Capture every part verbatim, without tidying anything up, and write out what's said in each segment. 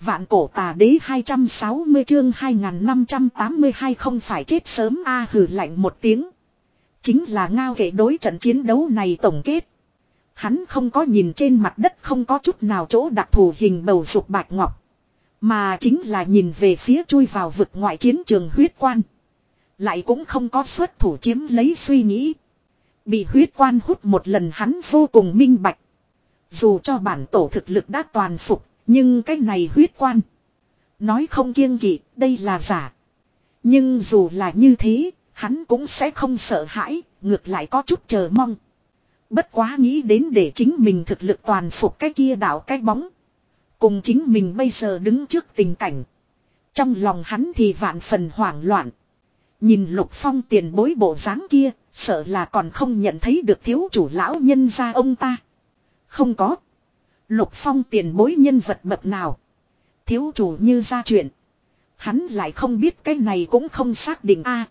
Vạn cổ tà đế hai trăm sáu mươi chương hai nghìn năm trăm tám mươi hai không phải chết sớm a hừ lạnh một tiếng. Chính là Ngao Kệ đối trận chiến đấu này tổng kết. Hắn không có nhìn trên mặt đất không có chút nào chỗ đặc thù hình bầu dục bạch ngọc. Mà chính là nhìn về phía chui vào vực ngoại chiến trường huyết quan. Lại cũng không có xuất thủ chiếm lấy suy nghĩ. Bị huyết quan hút một lần hắn vô cùng minh bạch. Dù cho bản tổ thực lực đã toàn phục. Nhưng cái này huyết quan. Nói không kiêng kỵ, đây là giả. Nhưng dù là như thế, hắn cũng sẽ không sợ hãi, ngược lại có chút chờ mong. Bất quá nghĩ đến để chính mình thực lực toàn phục cái kia đảo cái bóng. Cùng chính mình bây giờ đứng trước tình cảnh. Trong lòng hắn thì vạn phần hoảng loạn. Nhìn Lục Phong tiền bối bộ dáng kia, sợ là còn không nhận thấy được thiếu chủ lão nhân gia ông ta. Không có. Lục Phong tiền bối nhân vật bậc nào. Thiếu chủ như ra chuyện. Hắn lại không biết cái này cũng không xác định a.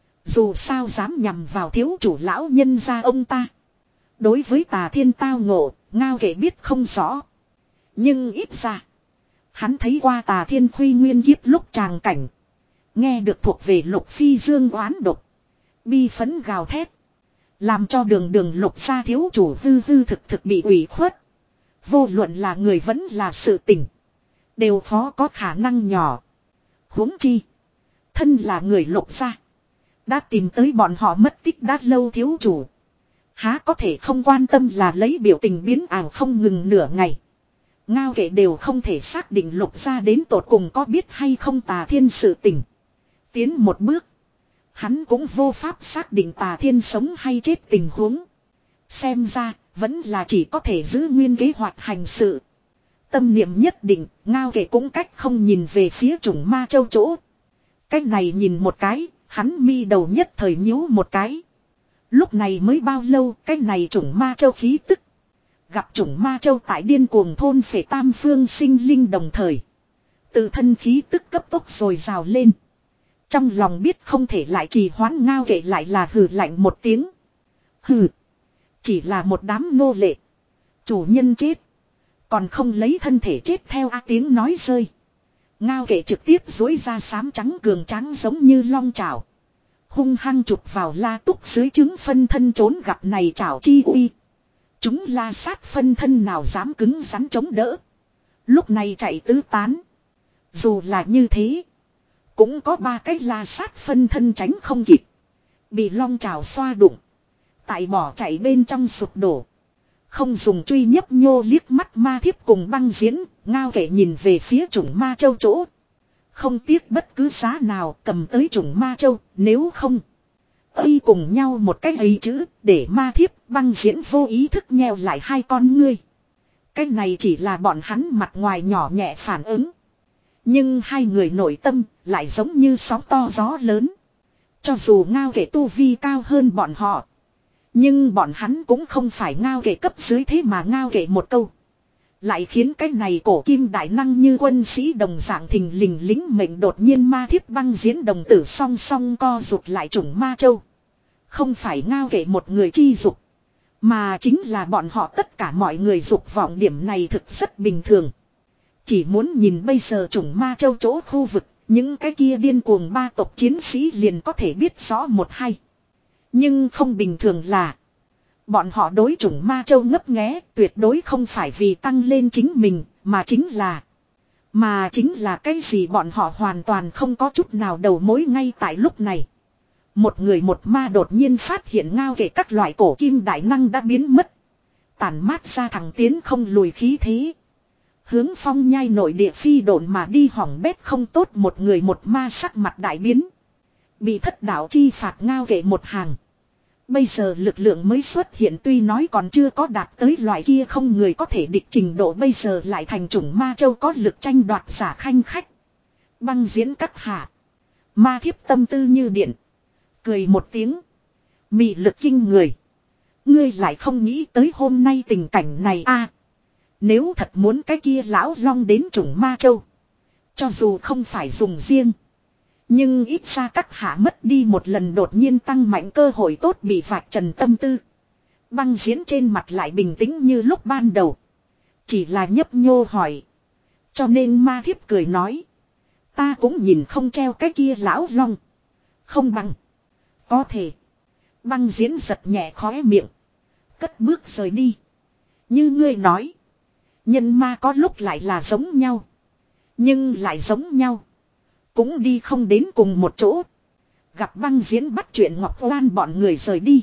Dù sao dám nhằm vào thiếu chủ lão nhân gia ông ta. Đối với Tà Thiên tao ngộ, Ngao Kệ biết không rõ. Nhưng ít ra. Hắn thấy qua Tà Thiên khuy nguyên kiếp lúc tràng cảnh. Nghe được thuộc về Lục Phi Dương oán độc. Bi phấn gào thét. Làm cho đường đường Lục gia thiếu chủ hư hư thực thực bị ủy khuất. Vô luận là người vẫn là sự tình. Đều khó có khả năng nhỏ. Huống chi. Thân là người Lục gia. Đã tìm tới bọn họ mất tích đã lâu thiếu chủ. Há có thể không quan tâm là lấy biểu tình biến ảo không ngừng nửa ngày. Ngao Kệ đều không thể xác định Lục gia đến tột cùng có biết hay không Tà Thiên sự tình. Tiến một bước. Hắn cũng vô pháp xác định Tà Thiên sống hay chết tình huống. Xem ra. Vẫn là chỉ có thể giữ nguyên kế hoạch hành sự. Tâm niệm nhất định, Ngao Kệ cũng cách không nhìn về phía Trùng Ma Châu chỗ. Cách này nhìn một cái, hắn mi đầu nhất thời nhíu một cái. Lúc này mới bao lâu, cách này Trùng Ma Châu khí tức. Gặp Trùng Ma Châu tại điên cuồng thôn phệ tam phương sinh linh đồng thời. Tự thân khí tức cấp tốc rồi rào lên. Trong lòng biết không thể lại trì hoãn, Ngao Kệ lại là hừ lạnh một tiếng. Hừ. Chỉ là một đám nô lệ. Chủ nhân chết. Còn không lấy thân thể chết theo a tiếng nói rơi. Ngao Kệ trực tiếp dối ra xám trắng cường tráng giống như long chảo. Hung hăng chụp vào La Túc dưới trứng phân thân trốn gặp này chảo chi uy. Chúng la sát phân thân nào dám cứng rắn chống đỡ. Lúc này chạy tứ tán. Dù là như thế. Cũng có ba cái la sát phân thân tránh không kịp. Bị long chảo xoa đụng. Tại bỏ chạy bên trong sụp đổ. Không dùng truy nhấp nhô liếc mắt Ma Thiếp cùng Băng Diễn. Ngao Kệ nhìn về phía Trùng Ma Châu chỗ. Không tiếc bất cứ giá nào cầm tới Trùng Ma Châu. Nếu không. Y cùng nhau một cái ấy chữ. Để Ma Thiếp Băng Diễn vô ý thức nheo lại hai con ngươi. Cái này chỉ là bọn hắn mặt ngoài nhỏ nhẹ phản ứng. Nhưng hai người nội tâm lại giống như sóng to gió lớn. Cho dù Ngao Kệ tu vi cao hơn bọn họ. Nhưng bọn hắn cũng không phải Ngao Kệ cấp dưới, thế mà Ngao Kệ một câu. Lại khiến cái này cổ kim đại năng như quân sĩ đồng dạng thình lình lính mệnh đột nhiên Ma Thiếp Băng Diễn đồng tử song song co rụt lại Trùng Ma Châu. Không phải Ngao Kệ một người chi dục. Mà chính là bọn họ tất cả mọi người dục vọng, điểm này thực rất bình thường. Chỉ muốn nhìn bây giờ Trùng Ma Châu chỗ khu vực. Những cái kia điên cuồng ba tộc chiến sĩ liền có thể biết rõ một hay. Nhưng không bình thường là. Bọn họ đối Trùng Ma Châu ngấp nghé tuyệt đối không phải vì tăng lên chính mình. Mà chính là. Mà chính là cái gì bọn họ hoàn toàn không có chút nào đầu mối ngay tại lúc này. Một người một ma đột nhiên phát hiện Ngao Kệ các loại cổ kim đại năng đã biến mất. Tản mát ra thẳng tiến không lùi khí thế. Hướng Phong Nhai nội địa phi độn mà đi, hỏng bét không tốt, một người một ma sắc mặt đại biến. Bị thất đạo chi phạt Ngao Kệ một hàng. Bây giờ lực lượng mới xuất hiện, tuy nói còn chưa có đạt tới loại kia không người có thể địch trình độ, bây giờ lại thành Trùng Ma Châu có lực tranh đoạt giả khanh khách. Băng Diễn các hạ. Ma Thiếp tâm tư như điện. Cười một tiếng. Mị lực kinh người. Ngươi lại không nghĩ tới hôm nay tình cảnh này a? À, nếu thật muốn cái kia lão long đến Trùng Ma Châu. Cho dù không phải dùng riêng. Nhưng ít ra các hạ mất đi một lần đột nhiên tăng mạnh cơ hội tốt bị vạch trần tâm tư. Băng Diễn trên mặt lại bình tĩnh như lúc ban đầu. Chỉ là nhấp nhô hỏi. Cho nên ma thiếp cười nói. Ta cũng nhìn không treo cái kia lão long. Không bằng. Có thể. Băng diễn giật nhẹ khóe miệng. Cất bước rời đi. Như ngươi nói. Nhân ma có lúc lại là giống nhau. Nhưng lại giống nhau. Cũng đi không đến cùng một chỗ. Gặp băng diễn bắt chuyện Ngọc Oan bọn người rời đi.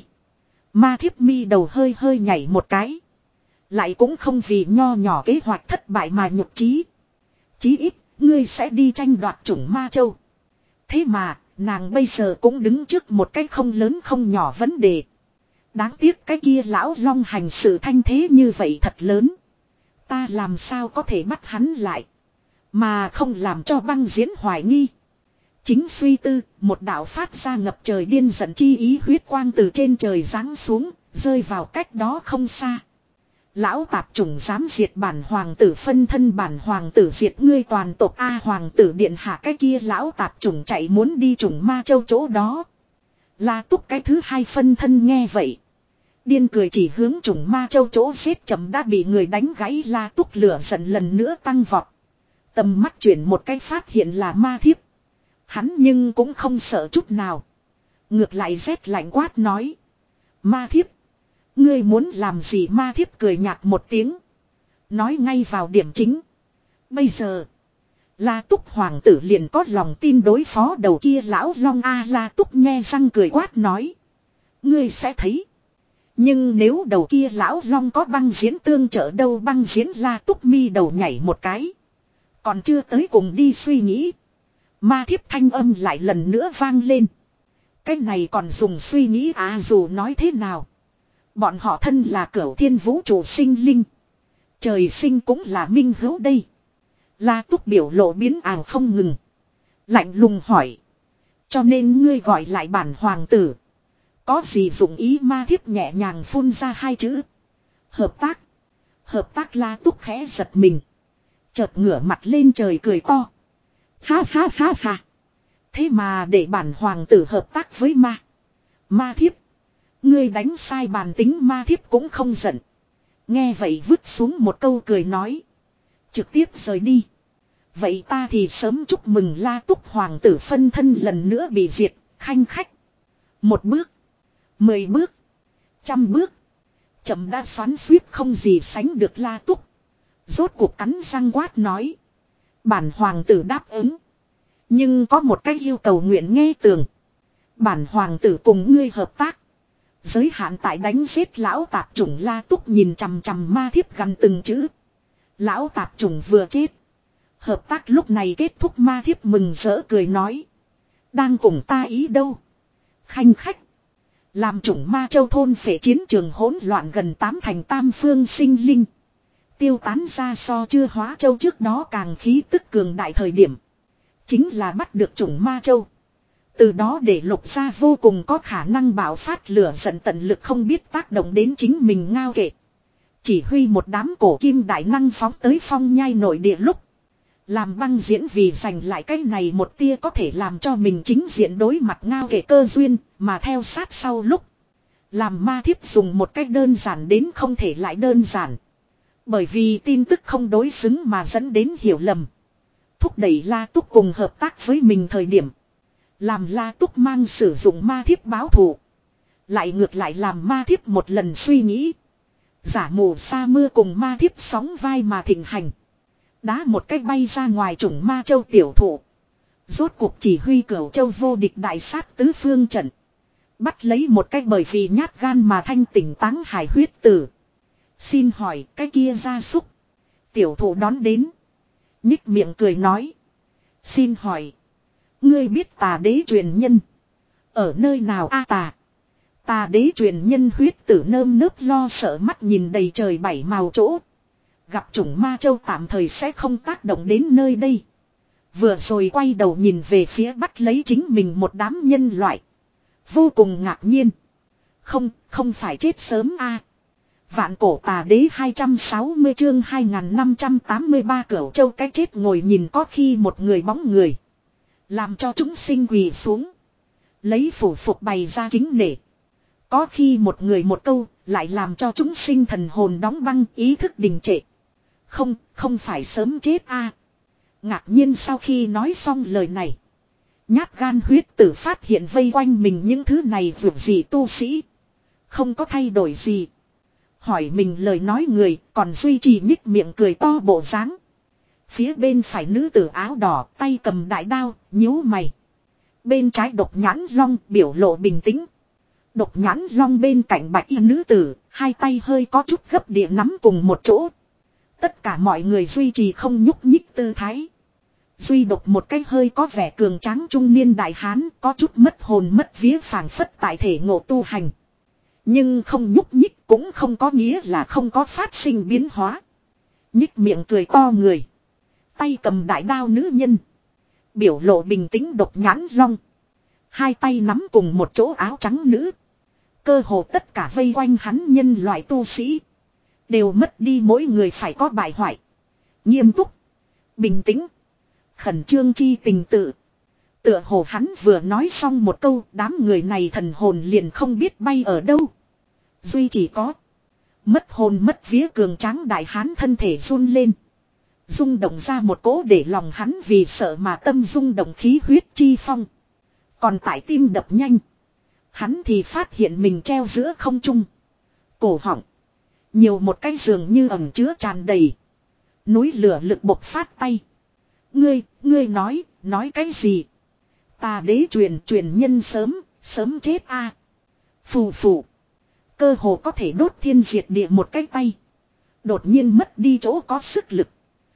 Ma thiếp mi đầu hơi hơi nhảy một cái. Lại cũng không vì nho nhỏ kế hoạch thất bại mà nhục chí. Chí ít, ngươi sẽ đi tranh đoạt chủng ma châu. Thế mà, nàng bây giờ cũng đứng trước một cái không lớn không nhỏ vấn đề. Đáng tiếc cái kia lão long hành sự thanh thế như vậy thật lớn. Ta làm sao có thể bắt hắn lại. Mà không làm cho băng diễn hoài nghi. Chính suy tư, một đạo phát ra ngập trời điên giận chi ý huyết quang từ trên trời giáng xuống, rơi vào cách đó không xa. Lão tạp chủng dám diệt bản hoàng tử phân thân bản hoàng tử diệt ngươi toàn tộc A hoàng tử điện hạ cái kia lão tạp chủng chạy muốn đi chủng ma châu chỗ đó. La Túc cái thứ hai phân thân nghe vậy. Điên cười chỉ hướng chủng ma châu chỗ giết chậm đã bị người đánh gãy La Túc lửa giận lần nữa tăng vọt. Tầm mắt chuyển một cái phát hiện là ma thiếp. Hắn nhưng cũng không sợ chút nào. Ngược lại rét lạnh quát nói. Ma thiếp. Ngươi muốn làm gì ma thiếp cười nhạt một tiếng. Nói ngay vào điểm chính. Bây giờ. La Túc hoàng tử liền có lòng tin đối phó đầu kia lão long A La Túc nghe răng cười quát nói. Ngươi sẽ thấy. Nhưng nếu đầu kia lão long có băng diễn tương trợ đâu băng diễn La Túc mi đầu nhảy một cái. Còn chưa tới cùng đi suy nghĩ. Ma thiếp thanh âm lại lần nữa vang lên. Cái này còn dùng suy nghĩ à dù nói thế nào. Bọn họ thân là cửu thiên vũ trụ sinh linh. Trời sinh cũng là minh hữu đây. La Túc biểu lộ biến ảo không ngừng. Lạnh lùng hỏi. Cho nên ngươi gọi lại bản hoàng tử. Có gì dụng ý ma thiếp nhẹ nhàng phun ra hai chữ. Hợp tác. Hợp tác La Túc khẽ giật mình. Chợt ngửa mặt lên trời cười to. Ha ha ha ha. Thế mà để bản hoàng tử hợp tác với ma. Ma thiếp. Ngươi đánh sai bàn tính ma thiếp cũng không giận. Nghe vậy vứt xuống một câu cười nói. Trực tiếp rời đi. Vậy ta thì sớm chúc mừng La Túc hoàng tử phân thân lần nữa bị diệt, khanh khách. Một bước. Mười bước. Trăm bước. Chậm đã xoắn suýt không gì sánh được La Túc. Rốt cuộc cắn răng quát nói. Bản hoàng tử đáp ứng. Nhưng có một cái yêu cầu nguyện nghe tường. Bản hoàng tử cùng ngươi hợp tác. Giới hạn tại đánh giết lão tạp chủng La Túc nhìn chằm chằm ma thiếp gần từng chữ. Lão tạp chủng vừa chết. Hợp tác lúc này kết thúc ma thiếp mừng rỡ cười nói. Đang cùng ta ý đâu. Khanh khách. Làm chủng ma châu thôn phệ chiến trường hỗn loạn gần tám thành tam phương sinh linh. Tiêu tán ra so chưa hóa châu trước đó càng khí tức cường đại thời điểm. Chính là bắt được chủng ma châu. Từ đó để lục gia vô cùng có khả năng bạo phát lửa giận tận lực không biết tác động đến chính mình ngao kệ. Chỉ huy một đám cổ kim đại năng phóng tới phong nhai nội địa lúc. Làm băng diễn vì giành lại cái này một tia có thể làm cho mình chính diện đối mặt ngao kệ cơ duyên mà theo sát sau lúc. Làm ma thiếp dùng một cách đơn giản đến không thể lại đơn giản. Bởi vì tin tức không đối xứng mà dẫn đến hiểu lầm. Thúc đẩy La Túc cùng hợp tác với mình thời điểm. Làm La Túc mang sử dụng ma thiếp báo thù. Lại ngược lại làm ma thiếp một lần suy nghĩ. Giả mù sa mưa cùng ma thiếp sóng vai mà thịnh hành. Đá một cách bay ra ngoài chủng ma châu tiểu thụ. Rốt cuộc chỉ huy cửu châu vô địch đại sát tứ phương trận. Bắt lấy một cách bởi vì nhát gan mà thanh tỉnh táng hải huyết tử. Xin hỏi cái kia gia súc. Tiểu thụ đón đến. Nhích miệng cười nói. Xin hỏi. Ngươi biết tà đế truyền nhân. Ở nơi nào a tà. Tà đế truyền nhân huyết tử nơm nớp lo sợ mắt nhìn đầy trời bảy màu chỗ. Gặp chủng ma châu tạm thời sẽ không tác động đến nơi đây. Vừa rồi quay đầu nhìn về phía bắt lấy chính mình một đám nhân loại. Vô cùng ngạc nhiên. Không, không phải chết sớm a. Vạn cổ tà đế hai trăm sáu mươi chương hai nghìn năm trăm tám mươi ba Cửu Châu cái chết ngồi nhìn có khi một người bóng người. Làm cho chúng sinh quỳ xuống. Lấy phủ phục bày ra kính nể. Có khi một người một câu lại làm cho chúng sinh thần hồn đóng băng ý thức đình trệ. Không, không phải sớm chết a. Ngạc nhiên sau khi nói xong lời này. Nhát gan huyết tử phát hiện vây quanh mình những thứ này vượt gì tu sĩ. Không có thay đổi gì. Hỏi mình lời nói người còn duy trì nhích miệng cười to bộ dáng. Phía bên phải nữ tử áo đỏ tay cầm đại đao nhíu mày. Bên trái độc nhãn long biểu lộ bình tĩnh. Độc nhãn long bên cạnh bạch y nữ tử, hai tay hơi có chút gấp địa nắm cùng một chỗ. Tất cả mọi người duy trì không nhúc nhích tư thái. Duy độc một cái hơi có vẻ cường tráng trung niên đại hán có chút mất hồn mất vía phảng phất tại thể ngộ tu hành. Nhưng không nhúc nhích cũng không có nghĩa là không có phát sinh biến hóa. Nhích miệng cười to người. Tay cầm đại đao nữ nhân. Biểu lộ bình tĩnh độc nhãn long. Hai tay nắm cùng một chỗ áo trắng nữ. Cơ hồ tất cả vây quanh hắn nhân loại tu sĩ. Đều mất đi mỗi người phải có bài hoại. Nghiêm túc. Bình tĩnh. Khẩn trương chi tình tự. Tựa hồ hắn vừa nói xong một câu đám người này thần hồn liền không biết bay ở đâu. Duy chỉ có. Mất hồn mất vía cường tráng đại hán thân thể run lên. Rung động ra một cỗ để lòng hắn vì sợ mà tâm rung động khí huyết chi phong. Còn tại tim đập nhanh. Hắn thì phát hiện mình treo giữa không trung. Cổ họng. Nhiều một cái giường như ẩm chứa tràn đầy. Núi lửa lực bộc phát tay. Ngươi, ngươi nói, nói cái gì? Ta đế truyền truyền nhân sớm, sớm chết a. Phù phù. Cơ hồ có thể đốt thiên diệt địa một cái tay. Đột nhiên mất đi chỗ có sức lực.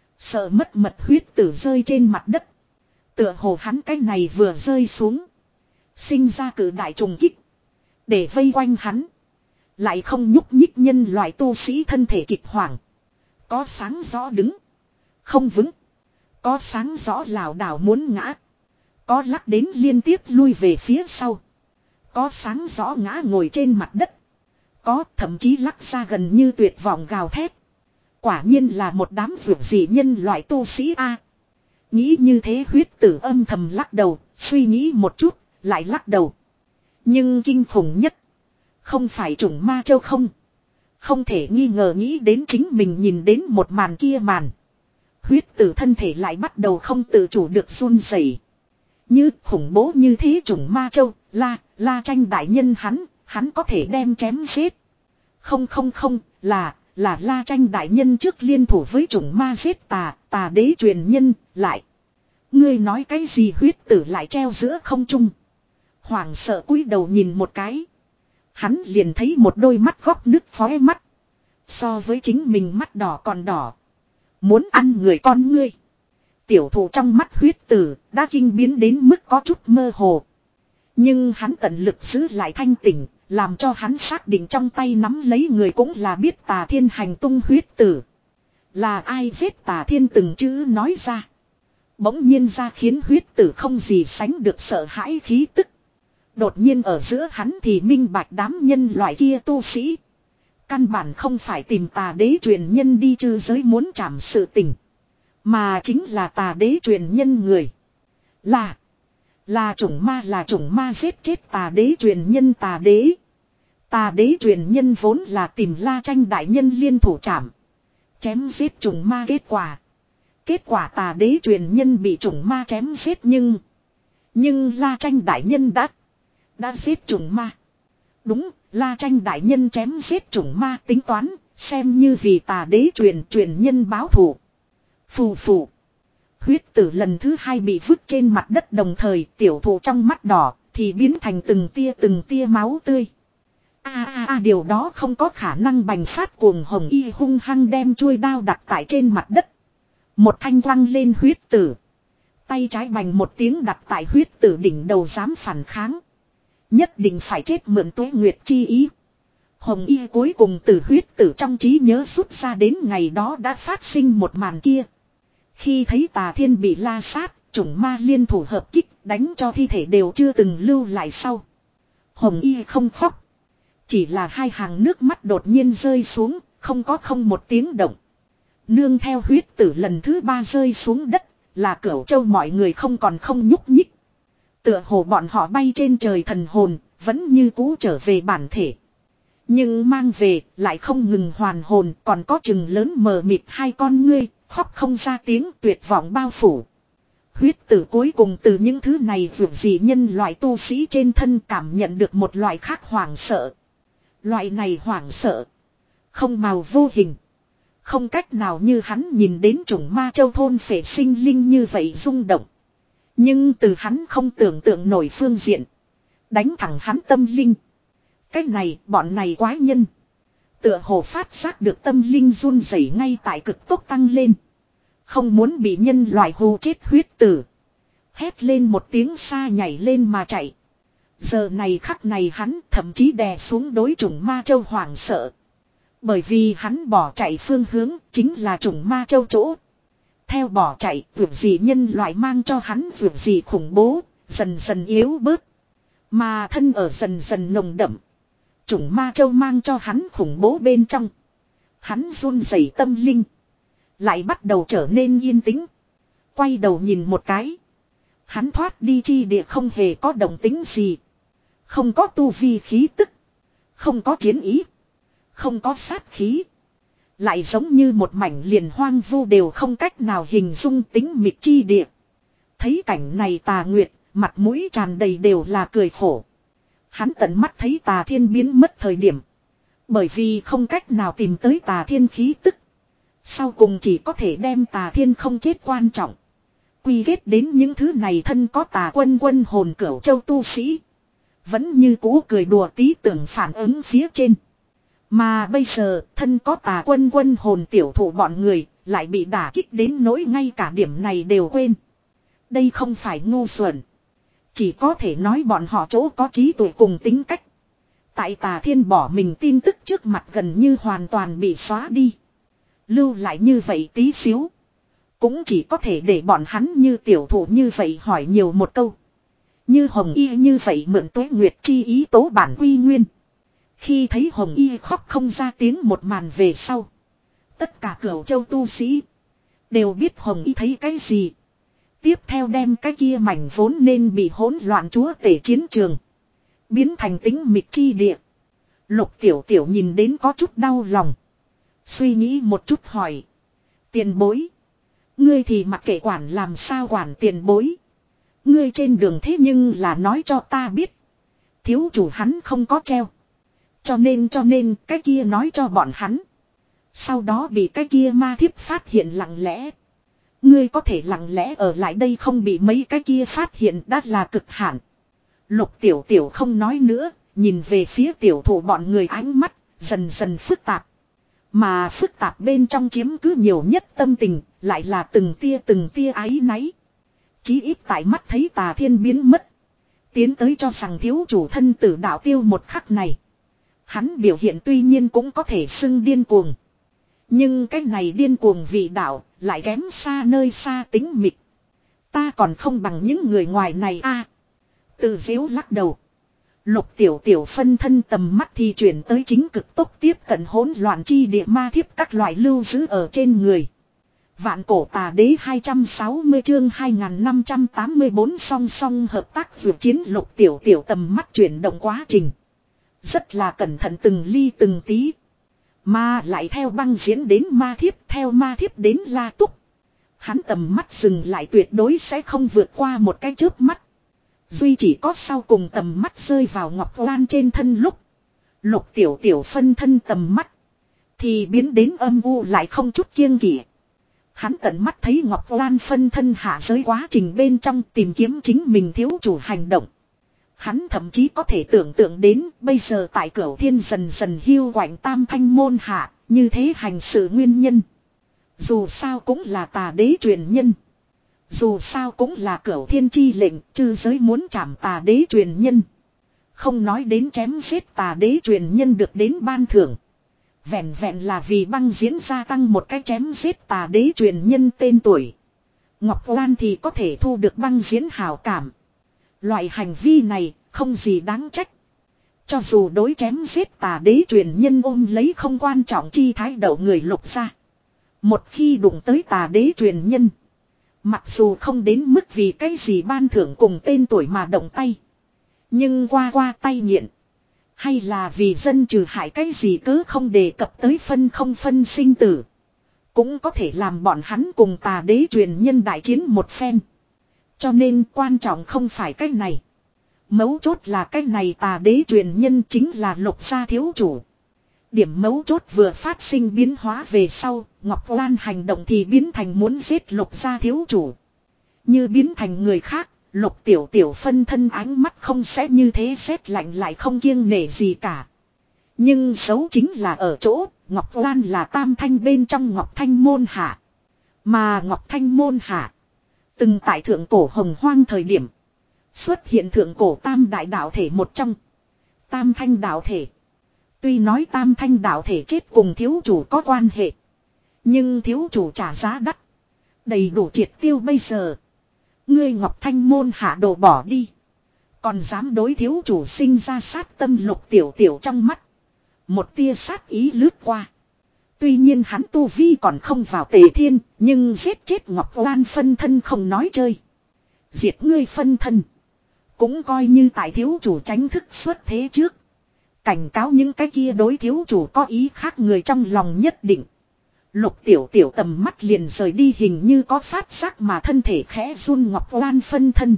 Sợ mất mật huyết tử rơi trên mặt đất. Tựa hồ hắn cái này vừa rơi xuống. Sinh ra cử đại trùng kích. Để vây quanh hắn. Lại không nhúc nhích nhân loại tu sĩ thân thể kịch hoảng. Có sáng rõ đứng. Không vững. Có sáng rõ lảo đảo muốn ngã. Có lắc đến liên tiếp lui về phía sau. Có sáng rõ ngã ngồi trên mặt đất. Có thậm chí lắc ra gần như tuyệt vọng gào thét. Quả nhiên là một đám vượt dị nhân loại tu sĩ A. Nghĩ như thế huyết tử âm thầm lắc đầu, suy nghĩ một chút, lại lắc đầu. Nhưng kinh khủng nhất. Không phải chủng ma châu không. Không thể nghi ngờ nghĩ đến chính mình nhìn đến một màn kia màn. Huyết tử thân thể lại bắt đầu không tự chủ được run rẩy. Như khủng bố như thế chủng ma châu, la, la tranh đại nhân hắn, hắn có thể đem chém giết. Không không không, là, là la tranh đại nhân trước liên thủ với chủng ma giết tà, tà đế truyền nhân, lại. Ngươi nói cái gì huyết tử lại treo giữa không trung. Hoàng sợ cúi đầu nhìn một cái. Hắn liền thấy một đôi mắt góc nứt phóe mắt. So với chính mình mắt đỏ còn đỏ. Muốn ăn người con ngươi. Tiểu thủ trong mắt huyết tử đã kinh biến đến mức có chút mơ hồ. Nhưng hắn tận lực giữ lại thanh tỉnh. Làm cho hắn xác định trong tay nắm lấy người cũng là biết Tà Thiên hành tung huyết tử. Là ai giết Tà Thiên từng chữ nói ra. Bỗng nhiên ra khiến huyết tử không gì sánh được sợ hãi khí tức. Đột nhiên ở giữa hắn thì minh bạch đám nhân loại kia tu sĩ. Căn bản không phải tìm tà đế truyền nhân đi chư giới muốn trảm sự tình. Mà chính là tà đế truyền nhân người. Là. Là chủng ma là chủng ma giết chết tà đế truyền nhân tà đế. Tà đế truyền nhân vốn là tìm la tranh đại nhân liên thủ trảm. Chém giết chủng ma kết quả. Kết quả tà đế truyền nhân bị chủng ma chém giết nhưng. Nhưng la tranh đại nhân đã. Đã giết chủng ma. Đúng, la tranh đại nhân chém giết chủng ma tính toán. Xem như vì tà đế truyền truyền nhân báo thù. Phù phù. Huyết tử lần thứ hai bị vứt trên mặt đất đồng thời tiểu thụ trong mắt đỏ thì biến thành từng tia từng tia máu tươi. A a a điều đó không có khả năng bành phát cuồng hồng y hung hăng đem chuôi đao đặt tại trên mặt đất. Một thanh quăng lên huyết tử. Tay trái bành một tiếng đặt tại huyết tử đỉnh đầu dám phản kháng. Nhất định phải chết mượn tuế nguyệt chi ý. Hồng y cuối cùng từ huyết tử trong trí nhớ rút ra đến ngày đó đã phát sinh một màn kia. Khi thấy Tà Thiên bị la sát, chủng ma liên thủ hợp kích đánh cho thi thể đều chưa từng lưu lại sau. Hồng y không khóc. Chỉ là hai hàng nước mắt đột nhiên rơi xuống, không có không một tiếng động. Nương theo huyết tử lần thứ ba rơi xuống đất, là Cửu Châu mọi người không còn không nhúc nhích. Tựa hồ bọn họ bay trên trời thần hồn, vẫn như cũ trở về bản thể. Nhưng mang về, lại không ngừng hoàn hồn, còn có chừng lớn mờ mịt hai con ngươi, khóc không ra tiếng, tuyệt vọng bao phủ. Huyết tử cuối cùng từ những thứ này vượt gì nhân loại tu sĩ trên thân cảm nhận được một loại khác hoảng sợ. Loại này hoảng sợ. Không màu vô hình. Không cách nào như hắn nhìn đến chủng ma châu thôn phệ sinh linh như vậy rung động. Nhưng từ hắn không tưởng tượng nổi phương diện. Đánh thẳng hắn tâm linh. Cái này, bọn này quái nhân. Tựa hồ phát giác được tâm linh run rẩy ngay tại cực tốc tăng lên. Không muốn bị nhân loại hù chết huyết tử. Hét lên một tiếng xa nhảy lên mà chạy. Giờ này khắc này hắn thậm chí đè xuống đối chủng ma châu hoảng sợ. Bởi vì hắn bỏ chạy phương hướng chính là chủng ma châu chỗ. Theo bỏ chạy, vượt gì nhân loại mang cho hắn vượt gì khủng bố, dần dần yếu bớt. Mà thân ở dần dần nồng đậm. Chủng ma châu mang cho hắn khủng bố bên trong. Hắn run rẩy tâm linh. Lại bắt đầu trở nên yên tĩnh. Quay đầu nhìn một cái. Hắn thoát đi chi địa không hề có động tính gì. Không có tu vi khí tức. Không có chiến ý. Không có sát khí. Lại giống như một mảnh liền hoang vu đều không cách nào hình dung tính mịt chi địa. Thấy cảnh này Tà Nguyệt, mặt mũi tràn đầy đều là cười khổ. Hắn tận mắt thấy Tà Thiên biến mất thời điểm. Bởi vì không cách nào tìm tới Tà Thiên khí tức. Sau cùng chỉ có thể đem Tà Thiên không chết quan trọng. Quy kết đến những thứ này thân có Tà Quân quân hồn Cửu Châu tu sĩ. Vẫn như cũ cười đùa tí tưởng phản ứng phía trên. Mà bây giờ thân có Tà Quân quân hồn tiểu thủ bọn người lại bị đả kích đến nỗi ngay cả điểm này đều quên. Đây không phải ngu xuẩn. Chỉ có thể nói bọn họ chỗ có trí tuệ cùng tính cách. Tại Tà Thiên bỏ mình tin tức trước mặt gần như hoàn toàn bị xóa đi. Lưu lại như vậy tí xíu. Cũng chỉ có thể để bọn hắn như tiểu thủ như vậy hỏi nhiều một câu. Như Hồng Y như vậy mượn Tuế Nguyệt chi ý tố bản quy nguyên. Khi thấy Hồng Y khóc không ra tiếng một màn về sau. Tất cả Cửu Châu tu sĩ đều biết Hồng Y thấy cái gì. Tiếp theo đem cái kia mảnh vốn nên bị hỗn loạn chúa tể chiến trường. Biến thành tính mịt chi địa. Lục Tiểu Tiểu nhìn đến có chút đau lòng. Suy nghĩ một chút hỏi. Tiền bối. Ngươi thì mặc kệ quản làm sao quản tiền bối. Ngươi trên đường thế nhưng là nói cho ta biết. Thiếu chủ hắn không có treo. Cho nên cho nên cái kia nói cho bọn hắn. Sau đó bị cái kia ma thiếp phát hiện lặng lẽ. Ngươi có thể lặng lẽ ở lại đây không bị mấy cái kia phát hiện đã là cực hạn. Lục Tiểu Tiểu không nói nữa. Nhìn về phía tiểu thủ bọn người ánh mắt dần dần phức tạp. Mà phức tạp bên trong chiếm cứ nhiều nhất tâm tình, lại là từng tia từng tia áy náy. Chí ít tại mắt thấy Tà Thiên biến mất. Tiến tới cho rằng thiếu chủ thân tử đạo tiêu một khắc này. Hắn biểu hiện tuy nhiên cũng có thể xưng điên cuồng. Nhưng cái này điên cuồng vì đạo, lại kém xa nơi xa tính mịt. Ta còn không bằng những người ngoài này a. Từ diếu lắc đầu. Lục Tiểu Tiểu phân thân tầm mắt thì chuyển tới chính cực tốc tiếp cận hỗn loạn chi địa ma thiếp các loại lưu giữ ở trên người. Vạn cổ tà đế hai trăm sáu mươi chương hai nghìn năm trăm tám mươi tư song song hợp tác vượt chiến. Lục Tiểu Tiểu tầm mắt chuyển động quá trình. Rất là cẩn thận từng ly từng tí. Mà lại theo băng diễn đến ma thiếp, theo ma thiếp đến la túc. Hắn tầm mắt dừng lại tuyệt đối sẽ không vượt qua một cái chớp mắt. Duy chỉ có sau cùng tầm mắt rơi vào Ngọc Lan trên thân lúc. Lục Tiểu Tiểu phân thân tầm mắt. Thì biến đến âm u lại không chút kiêng kỵ. Hắn tận mắt thấy Ngọc Lan phân thân hạ giới quá trình bên trong tìm kiếm chính mình thiếu chủ hành động. Hắn thậm chí có thể tưởng tượng đến bây giờ tại Cửu Thiên dần dần hiu quạnh tam thanh môn hạ, như thế hành sự nguyên nhân. Dù sao cũng là Tà đế truyền nhân. Dù sao cũng là Cửu Thiên chi lệnh, chư giới muốn trảm Tà đế truyền nhân. Không nói đến chém giết Tà đế truyền nhân được đến ban thưởng. Vẹn vẹn là vì băng diễn gia tăng một cái chém giết Tà đế truyền nhân tên tuổi. Ngọc Lan thì có thể thu được băng diễn hảo cảm. Loại hành vi này không gì đáng trách. Cho dù đối chém giết Tà đế truyền nhân ôm lấy không quan trọng chi thái độ người Lục gia. Một khi đụng tới Tà đế truyền nhân. Mặc dù không đến mức vì cái gì ban thưởng cùng tên tuổi mà động tay. Nhưng qua qua tay nghiện. Hay là vì dân trừ hại cái gì cứ không đề cập tới phân không phân sinh tử. cũng có thể làm bọn hắn cùng tà đế truyền nhân đại chiến một phen. Cho nên quan trọng không phải cái này. Mấu chốt là cái này tà đế truyền nhân chính là Lục gia thiếu chủ. Điểm mấu chốt vừa phát sinh biến hóa về sau, Ngọc Lan hành động thì biến thành muốn giết Lục gia thiếu chủ. Như biến thành người khác, Lục tiểu tiểu phân thân ánh mắt không sẽ như thế sét lạnh lại không kiêng nể gì cả. Nhưng xấu chính là ở chỗ, Ngọc Lan là tam thanh bên trong Ngọc Thanh môn hạ. Mà Ngọc Thanh môn hạ, từng tại thượng cổ hồng hoang thời điểm, xuất hiện thượng cổ tam đại đạo thể một trong. Tam thanh đạo thể. Tuy nói tam thanh đạo thể chết cùng thiếu chủ có quan hệ. Nhưng thiếu chủ trả giá đắt. Đầy đủ triệt tiêu bây giờ. Ngươi Ngọc Thanh môn hạ đồ bỏ đi. Còn dám đối thiếu chủ sinh ra sát tâm Lục tiểu tiểu trong mắt. Một tia sát ý lướt qua. Tuy nhiên hắn tu vi còn không vào tề thiên. Nhưng giết chết Ngọc Lan phân thân không nói chơi. Diệt ngươi phân thân. Cũng coi như tại thiếu chủ tránh thức xuất thế trước. Cảnh cáo những cái kia đối thiếu chủ có ý khác người trong lòng nhất định. Lục tiểu tiểu tầm mắt liền rời đi hình như có phát giác mà thân thể khẽ run Ngọc Lan phân thân.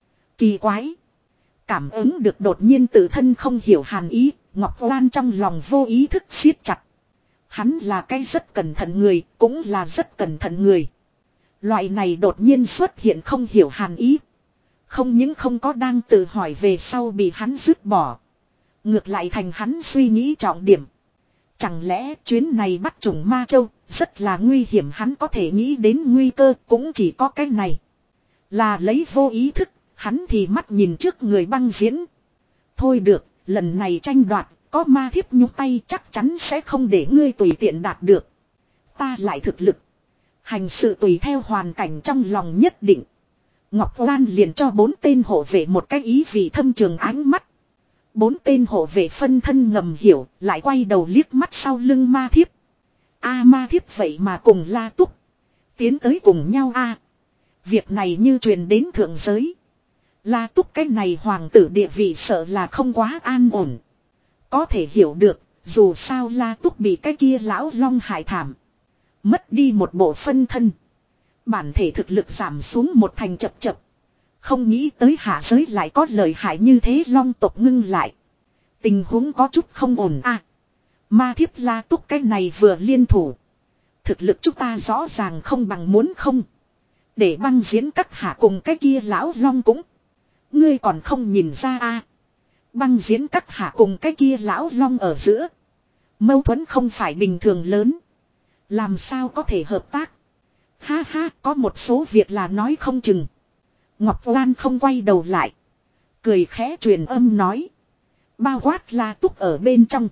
Kỳ quái. Cảm ứng được đột nhiên tự thân không hiểu hàn ý. Ngọc Lan trong lòng vô ý thức siết chặt. Hắn là cái rất cẩn thận người, cũng là rất cẩn thận người. Loại này đột nhiên xuất hiện không hiểu hàn ý. Không những không có đang tự hỏi về sau bị hắn dứt bỏ. Ngược lại thành hắn suy nghĩ trọng điểm. Chẳng lẽ chuyến này bắt trùng Ma Châu rất là nguy hiểm, hắn có thể nghĩ đến nguy cơ cũng chỉ có cái này. Là lấy vô ý thức, hắn thì mắt nhìn trước người băng diễn. Thôi được, lần này tranh đoạt, có ma thiếp nhúc tay chắc chắn sẽ không để ngươi tùy tiện đạt được. Ta lại thực lực. Hành sự tùy theo hoàn cảnh trong lòng nhất định. Ngọc Lan liền cho bốn tên hộ vệ một cái ý vị thâm trường ánh mắt. Bốn tên hộ vệ phân thân ngầm hiểu, lại quay đầu liếc mắt sau lưng ma thiếp. A ma thiếp vậy mà cùng La Túc. Tiến tới cùng nhau a. Việc này như truyền đến thượng giới. La Túc cái này hoàng tử địa vị sợ là không quá an ổn. Có thể hiểu được, dù sao La Túc bị cái kia lão long hại thảm. Mất đi một bộ phân thân. Bản thể thực lực giảm xuống một thành chập chập. Không nghĩ tới hạ giới lại có lời hại như thế, long tộc ngưng lại. Tình huống có chút không ổn à. Ma thiếp La Túc cái này vừa liên thủ. Thực lực chúng ta rõ ràng không bằng muốn không. Để băng diễn các hạ cùng cái kia lão long cũng. Ngươi còn không nhìn ra à. Băng diễn các hạ cùng cái kia lão long ở giữa. Mâu thuẫn không phải bình thường lớn. Làm sao có thể hợp tác. Ha ha, có một số việc là nói không chừng. Ngọc Lan không quay đầu lại. Cười khẽ truyền âm nói. Bao quát La Túc ở bên trong.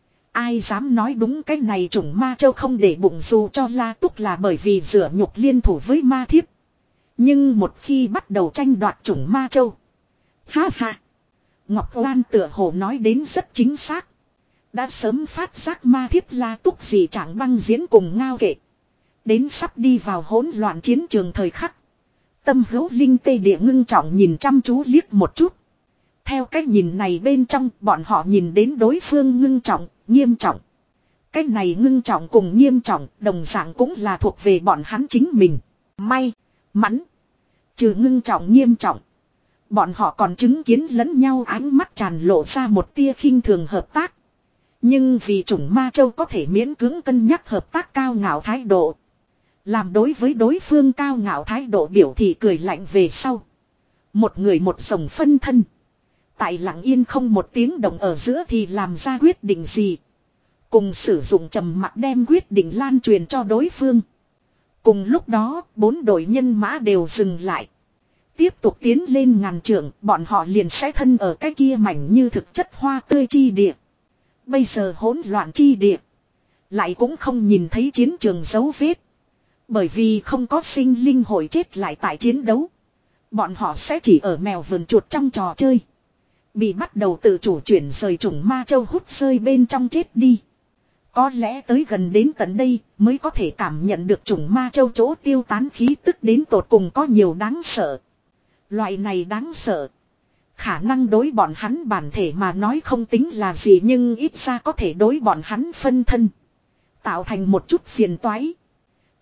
Ai dám nói đúng cái này chủng Ma Châu không để bụng, dù cho La Túc là bởi vì rửa nhục liên thủ với ma thiếp. Nhưng một khi bắt đầu tranh đoạt chủng Ma Châu. Ha ha. Ngọc Lan tựa hồ nói đến rất chính xác. Đã sớm phát giác ma thiếp La Túc gì chẳng băng diễn cùng ngao kệ. Đến sắp đi vào hỗn loạn chiến trường thời khắc. Tâm hữu linh tê địa ngưng trọng nhìn chăm chú liếc một chút. Theo cách nhìn này bên trong, bọn họ nhìn đến đối phương ngưng trọng, nghiêm trọng. Cách này ngưng trọng cùng nghiêm trọng, đồng dạng cũng là thuộc về bọn hắn chính mình. May, mắn. Trừ ngưng trọng nghiêm trọng. Bọn họ còn chứng kiến lẫn nhau ánh mắt tràn lộ ra một tia khinh thường hợp tác. Nhưng vì chủng Ma Châu có thể miễn cưỡng cân nhắc hợp tác cao ngạo thái độ. Làm đối với đối phương cao ngạo thái độ biểu thị cười lạnh về sau. Một người một dòng phân thân. Tại lặng yên không một tiếng động ở giữa thì làm ra quyết định gì. Cùng sử dụng trầm mặc đem quyết định lan truyền cho đối phương. Cùng lúc đó, bốn đội nhân mã đều dừng lại. Tiếp tục tiến lên ngàn trượng, bọn họ liền sẽ thân ở cái kia mảnh như thực chất hoa tươi chi địa. Bây giờ hỗn loạn chi địa. Lại cũng không nhìn thấy chiến trường dấu vết. Bởi vì không có sinh linh hội chết lại tại chiến đấu. Bọn họ sẽ chỉ ở mèo vườn chuột trong trò chơi. Bị bắt đầu tự chủ chuyển rời chủng Ma Châu hút rơi bên trong chết đi. Có lẽ tới gần đến tận đây mới có thể cảm nhận được chủng Ma Châu chỗ tiêu tán khí tức đến tột cùng có nhiều đáng sợ. Loại này đáng sợ. Khả năng đối bọn hắn bản thể mà nói không tính là gì, nhưng ít ra có thể đối bọn hắn phân thân. Tạo thành một chút phiền toái.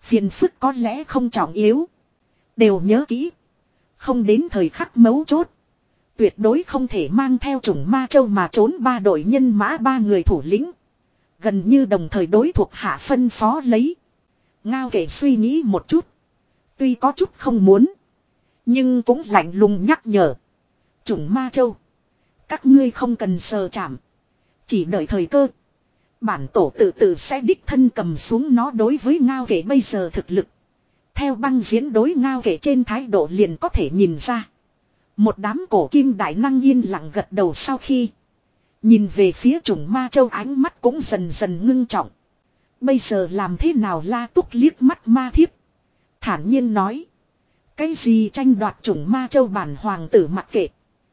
Phiền phức có lẽ không trọng yếu. Đều nhớ kỹ. Không đến thời khắc mấu chốt. Tuyệt đối không thể mang theo chủng ma châu mà trốn ba đội nhân mã ba người thủ lĩnh. Gần như đồng thời đối thuộc hạ phân phó lấy. Ngao kể suy nghĩ một chút. Tuy có chút không muốn. Nhưng cũng lạnh lùng nhắc nhở. Chủng ma châu. Các ngươi không cần sờ chạm. Chỉ đợi thời cơ. Bản tổ tự tự sẽ đích thân cầm xuống nó đối với ngao kể bây giờ thực lực. Theo băng diễn đối ngao kể trên thái độ liền có thể nhìn ra. Một đám cổ kim đại năng yên lặng gật đầu sau khi. Nhìn về phía chủng ma châu ánh mắt cũng dần dần ngưng trọng. Bây giờ làm thế nào La Túc liếc mắt ma thiếp. Thản nhiên nói. Cái gì tranh đoạt chủng ma châu bản hoàng tử mặc kệ.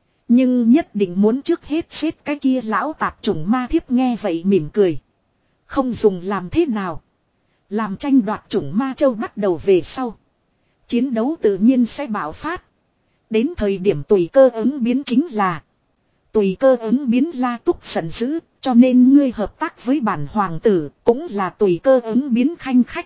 Nhưng nhất định muốn trước hết xếp cái kia lão tạp chủng ma thiếp nghe vậy mỉm cười. Không dùng làm thế nào. Làm tranh đoạt chủng ma châu bắt đầu về sau. Chiến đấu tự nhiên sẽ bạo phát. Đến thời điểm tùy cơ ứng biến chính là. Tùy cơ ứng biến La Túc giận dữ. Cho nên ngươi hợp tác với bản hoàng tử cũng là tùy cơ ứng biến khanh khách.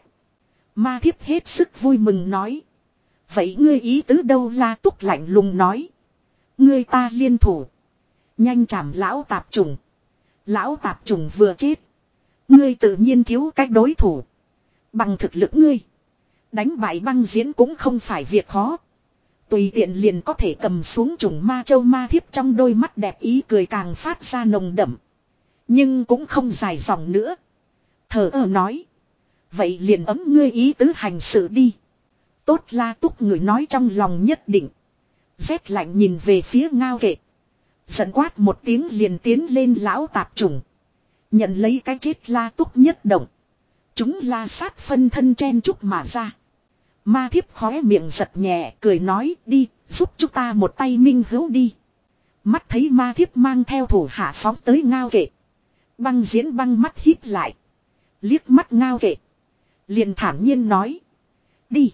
Ma thiếp hết sức vui mừng nói. Vậy ngươi ý tứ đâu La Túc lạnh lùng nói. Ngươi ta liên thủ. Nhanh chảm lão tạp trùng. Lão tạp trùng vừa chết. Ngươi tự nhiên thiếu cách đối thủ. Bằng thực lực ngươi. Đánh bại băng diễn cũng không phải việc khó. Tùy tiện liền có thể cầm xuống trùng ma châu ma thiếp trong đôi mắt đẹp ý cười càng phát ra nồng đậm. Nhưng cũng không dài dòng nữa. Thờ ơ nói. Vậy liền ấm ngươi ý tứ hành sự đi. Tốt La Túc người nói trong lòng nhất định. Rét lạnh nhìn về phía ngao kệ. Giận quát một tiếng liền tiến lên lão tạp trùng. Nhận lấy cái chết La Túc nhất động. Chúng la sát phân thân chen chúc mà ra. Ma thiếp khóe miệng giật nhẹ cười nói đi giúp chúng ta một tay minh hữu đi. Mắt thấy ma thiếp mang theo thủ hạ phóng tới ngao kệ. Băng diễn băng mắt híp lại. Liếc mắt ngao kệ. Liền thản nhiên nói. Đi.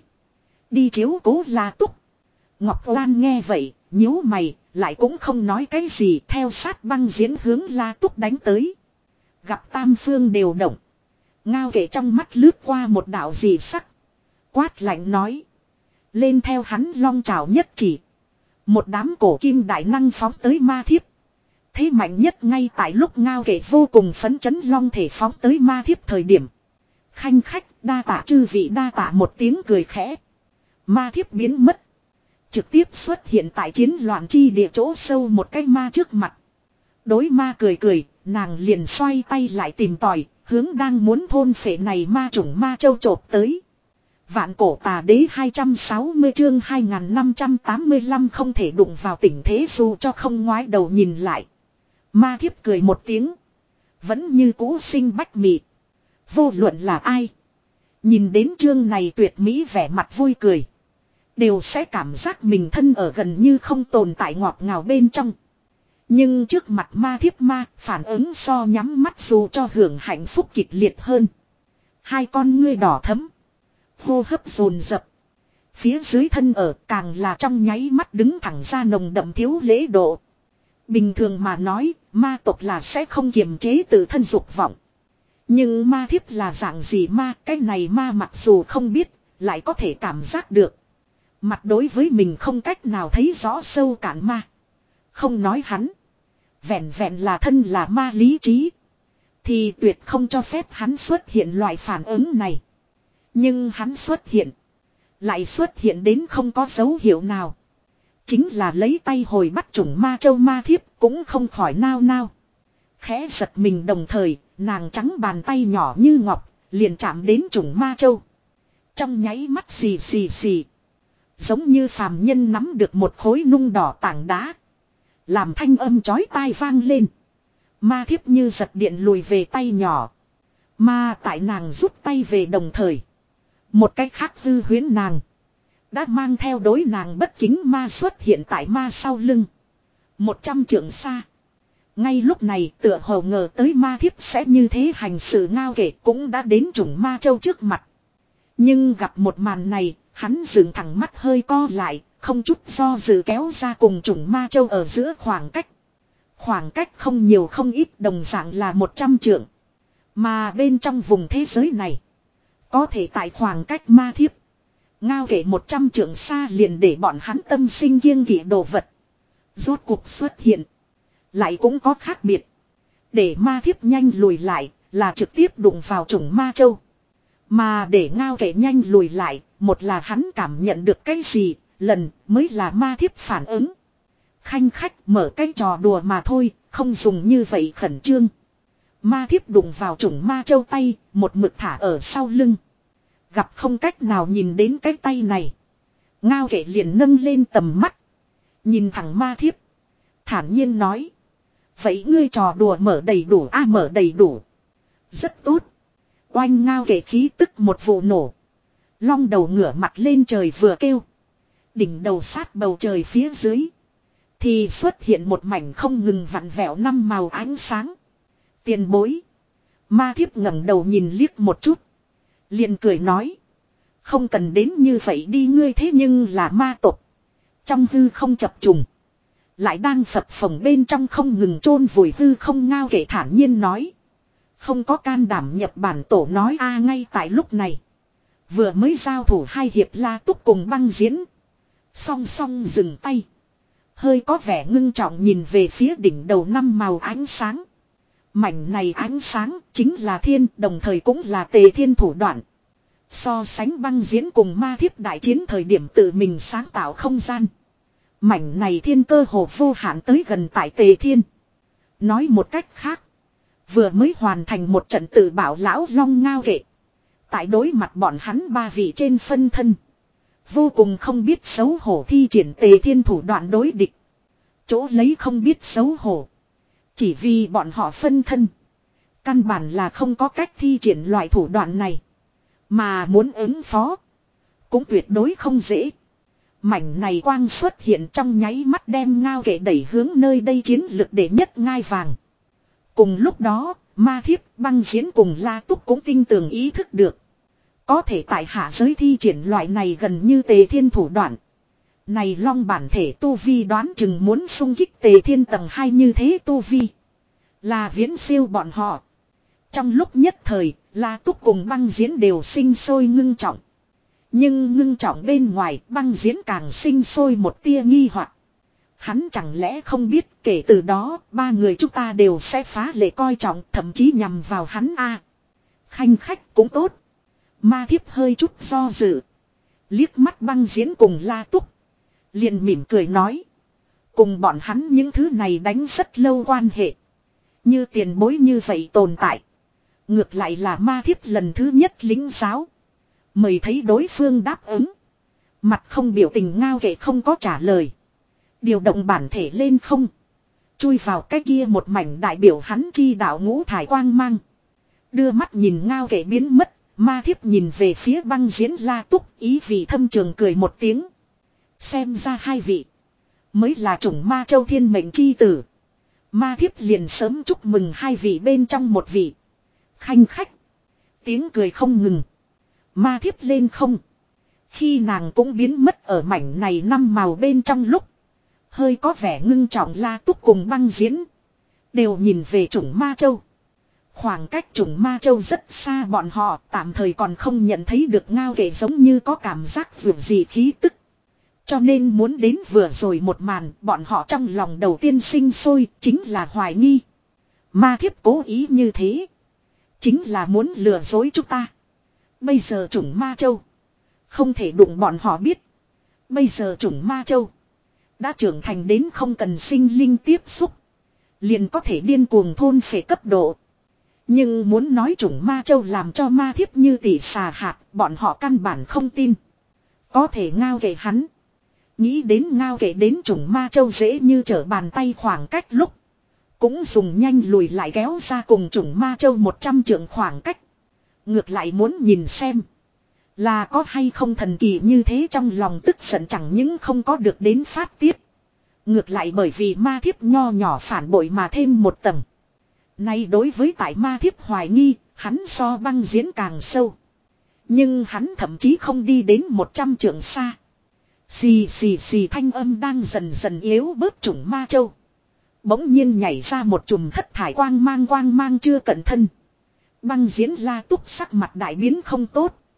Đi chiếu cố La Túc. Ngọc Lan nghe vậy, nhíu mày, lại cũng không nói cái gì theo sát băng diễn hướng La Túc đánh tới. Gặp tam phương đều động. Ngao kệ trong mắt lướt qua một đạo dị sắc. Quát lạnh nói. Lên theo hắn long trảo nhất chỉ. Một đám cổ kim đại năng phóng tới ma thiếp. Thế mạnh nhất ngay tại lúc ngao kệ vô cùng phấn chấn long thể phóng tới ma thiếp thời điểm. Khanh khách đa tạ chư vị đa tạ một tiếng cười khẽ. Ma thiếp biến mất. Trực tiếp xuất hiện tại chiến loạn chi địa chỗ sâu một cái ma trước mặt. Đối ma cười cười, nàng liền xoay tay lại tìm tòi, hướng đang muốn thôn phệ này ma chủng ma châu chộp tới. Vạn cổ tà đế hai trăm sáu mươi chương hai nghìn năm trăm tám mươi lăm không thể đụng vào tình thế dù cho không ngoái đầu nhìn lại. Ma thiếp cười một tiếng. Vẫn như cũ sinh bách mị. Vô luận là ai. Nhìn đến chương này tuyệt mỹ vẻ mặt vui cười. Đều sẽ cảm giác mình thân ở gần như không tồn tại ngọt ngào bên trong. Nhưng trước mặt ma thiếp ma phản ứng so nhắm mắt dù cho hưởng hạnh phúc kịch liệt hơn. Hai con ngươi đỏ thấm. Hô hấp dồn dập. Phía dưới thân ở càng là trong nháy mắt đứng thẳng ra nồng đậm thiếu lễ độ. Bình thường mà nói ma tộc là sẽ không kiềm chế tự thân dục vọng. Nhưng ma thiếp là dạng gì ma cái này ma mặc dù không biết lại có thể cảm giác được. Mặt đối với mình không cách nào thấy rõ sâu cạn ma. Không nói hắn. Vẹn vẹn là thân là ma lý trí. Thì tuyệt không cho phép hắn xuất hiện loại phản ứng này. Nhưng hắn xuất hiện. Lại xuất hiện đến không có dấu hiệu nào. Chính là lấy tay hồi bắt chủng ma châu ma thiếp cũng không khỏi nao nao. Khẽ giật mình đồng thời, nàng trắng bàn tay nhỏ như ngọc, liền chạm đến chủng ma châu. Trong nháy mắt xì xì xì. Giống như phàm nhân nắm được một khối nung đỏ tảng đá. Làm thanh âm chói tai vang lên. Ma thiếp như giật điện lùi về tay nhỏ. Mà tại nàng rút tay về đồng thời. Một cách khác hư huyễn nàng. Đã mang theo đối nàng bất kính ma xuất hiện tại ma sau lưng. Một trăm trượng xa. Ngay lúc này tựa hồ ngờ tới ma thiếp sẽ như thế hành sự ngao kể cũng đã đến chủng ma châu trước mặt. Nhưng gặp một màn này, hắn dừng thẳng mắt hơi co lại, không chút do dự kéo ra cùng chủng ma châu ở giữa khoảng cách. Khoảng cách không nhiều không ít đồng dạng là một trăm trượng. Mà bên trong vùng thế giới này, Có thể tại khoảng cách ma thiếp. Ngao kể một trăm trượng xa liền để bọn hắn tâm sinh kiêng kỵ đồ vật. Rốt cuộc xuất hiện. Lại cũng có khác biệt. Để ma thiếp nhanh lùi lại là trực tiếp đụng vào chủng ma châu. Mà để ngao kể nhanh lùi lại, một là hắn cảm nhận được cái gì, lần mới là ma thiếp phản ứng. Khanh khách mở cái trò đùa mà thôi, không dùng như vậy khẩn trương. Ma thiếp đụng vào chủng ma châu tay, một mực thả ở sau lưng. Gặp không cách nào nhìn đến cái tay này. Ngao kể liền nâng lên tầm mắt. Nhìn thẳng ma thiếp. Thản nhiên nói. Vậy ngươi trò đùa mở đầy đủ a à, mở đầy đủ. Rất tốt. Oanh ngao kể khí tức một vụ nổ. Long đầu ngửa mặt lên trời vừa kêu. Đỉnh đầu sát bầu trời phía dưới. Thì xuất hiện một mảnh không ngừng vặn vẹo năm màu ánh sáng. Tiền bối. Ma thiếp ngẩng đầu nhìn liếc một chút. Liền cười nói. Không cần đến như vậy đi ngươi thế nhưng là ma tộc. Trong hư không chập trùng. Lại đang phập phồng bên trong không ngừng chôn vùi hư không ngao kể thản nhiên nói. Không có can đảm nhập bản tổ nói a ngay tại lúc này. Vừa mới giao thủ hai hiệp La Túc cùng băng diễn. Song song dừng tay. Hơi có vẻ ngưng trọng nhìn về phía đỉnh đầu năm màu ánh sáng. Mảnh này ánh sáng chính là thiên, đồng thời cũng là tề thiên thủ đoạn. So sánh băng diễn cùng ma thiếp đại chiến thời điểm tự mình sáng tạo không gian. Mảnh này thiên cơ hồ vô hạn tới gần tại tề thiên. Nói một cách khác. Vừa mới hoàn thành một trận tự bảo lão long ngao kệ. Tại đối mặt bọn hắn ba vị trên phân thân. Vô cùng không biết xấu hổ thi triển tề thiên thủ đoạn đối địch. Chỗ lấy không biết xấu hổ. Chỉ vì bọn họ phân thân. Căn bản là không có cách thi triển loại thủ đoạn này. Mà muốn ứng phó. Cũng tuyệt đối không dễ. Mảnh này quang xuất hiện trong nháy mắt đem ngao kệ đẩy hướng nơi đây chiến lực để nhất ngai vàng. Cùng lúc đó, ma thiếp băng diễn cùng La Túc cũng tinh tường ý thức được. Có thể tại hạ giới thi triển loại này gần như tề thiên thủ đoạn. Này long bản thể tu vi đoán chừng muốn xung kích tề thiên tầng hai như thế tu vi. Là viễn siêu bọn họ. Trong lúc nhất thời, La Túc cùng băng diễn đều sinh sôi ngưng trọng. Nhưng ngưng trọng bên ngoài băng diễn càng sinh sôi một tia nghi hoặc. Hắn chẳng lẽ không biết kể từ đó ba người chúng ta đều sẽ phá lệ coi trọng thậm chí nhằm vào hắn a à, khanh khách cũng tốt. Ma thiếp hơi chút do dự. Liếc mắt băng diễn cùng La Túc. Liền mỉm cười nói. Cùng bọn hắn những thứ này đánh rất lâu quan hệ. Như tiền bối như vậy tồn tại. Ngược lại là ma thiếp lần thứ nhất lính giáo. Mời thấy đối phương đáp ứng. Mặt không biểu tình ngao kệ không có trả lời. Điều động bản thể lên không. Chui vào cái kia một mảnh đại biểu hắn chi đạo ngũ thải quang mang. Đưa mắt nhìn ngao kệ biến mất. Ma thiếp nhìn về phía băng diễn La Túc ý vị thâm trường cười một tiếng. Xem ra hai vị. Mới là chủng ma châu thiên mệnh chi tử. Ma thiếp liền sớm chúc mừng hai vị bên trong một vị. Khanh khách. Tiếng cười không ngừng. Ma thiếp lên không. Khi nàng cũng biến mất ở mảnh này năm màu bên trong lúc. Hơi có vẻ ngưng trọng La Túc cùng băng diễn. Đều nhìn về chủng ma châu. Khoảng cách chủng ma châu rất xa bọn họ tạm thời còn không nhận thấy được ngao kệ giống như có cảm giác vượt gì khí tức. Cho nên muốn đến vừa rồi một màn bọn họ trong lòng đầu tiên sinh sôi chính là hoài nghi. Ma thiếp cố ý như thế. Chính là muốn lừa dối chúng ta. Bây giờ chủng ma châu. Không thể đụng bọn họ biết. Bây giờ chủng ma châu. Đã trưởng thành đến không cần sinh linh tiếp xúc. Liền có thể điên cuồng thôn phệ cấp độ. Nhưng muốn nói chủng ma châu làm cho ma thiếp như tỷ xà hạt. Bọn họ căn bản không tin. Có thể ngao kệ hắn. Nghĩ đến ngao kệ đến chủng ma châu dễ như trở bàn tay khoảng cách lúc. Cũng dùng nhanh lùi lại kéo ra cùng chủng ma châu một trăm trượng khoảng cách. Ngược lại muốn nhìn xem. Là có hay không thần kỳ như thế trong lòng tức giận chẳng những không có được đến phát tiết. Ngược lại bởi vì ma thiếp nho nhỏ phản bội mà thêm một tầng. Nay đối với tại ma thiếp hoài nghi, hắn so băng diễn càng sâu. Nhưng hắn thậm chí không đi đến một trăm trượng xa. Xì xì xì thanh âm đang dần dần yếu bớt chủng ma châu. Bỗng nhiên nhảy ra một chùm thất thải quang mang quang mang chưa cẩn thân. Băng diễn La Túc sắc mặt đại biến không tốt.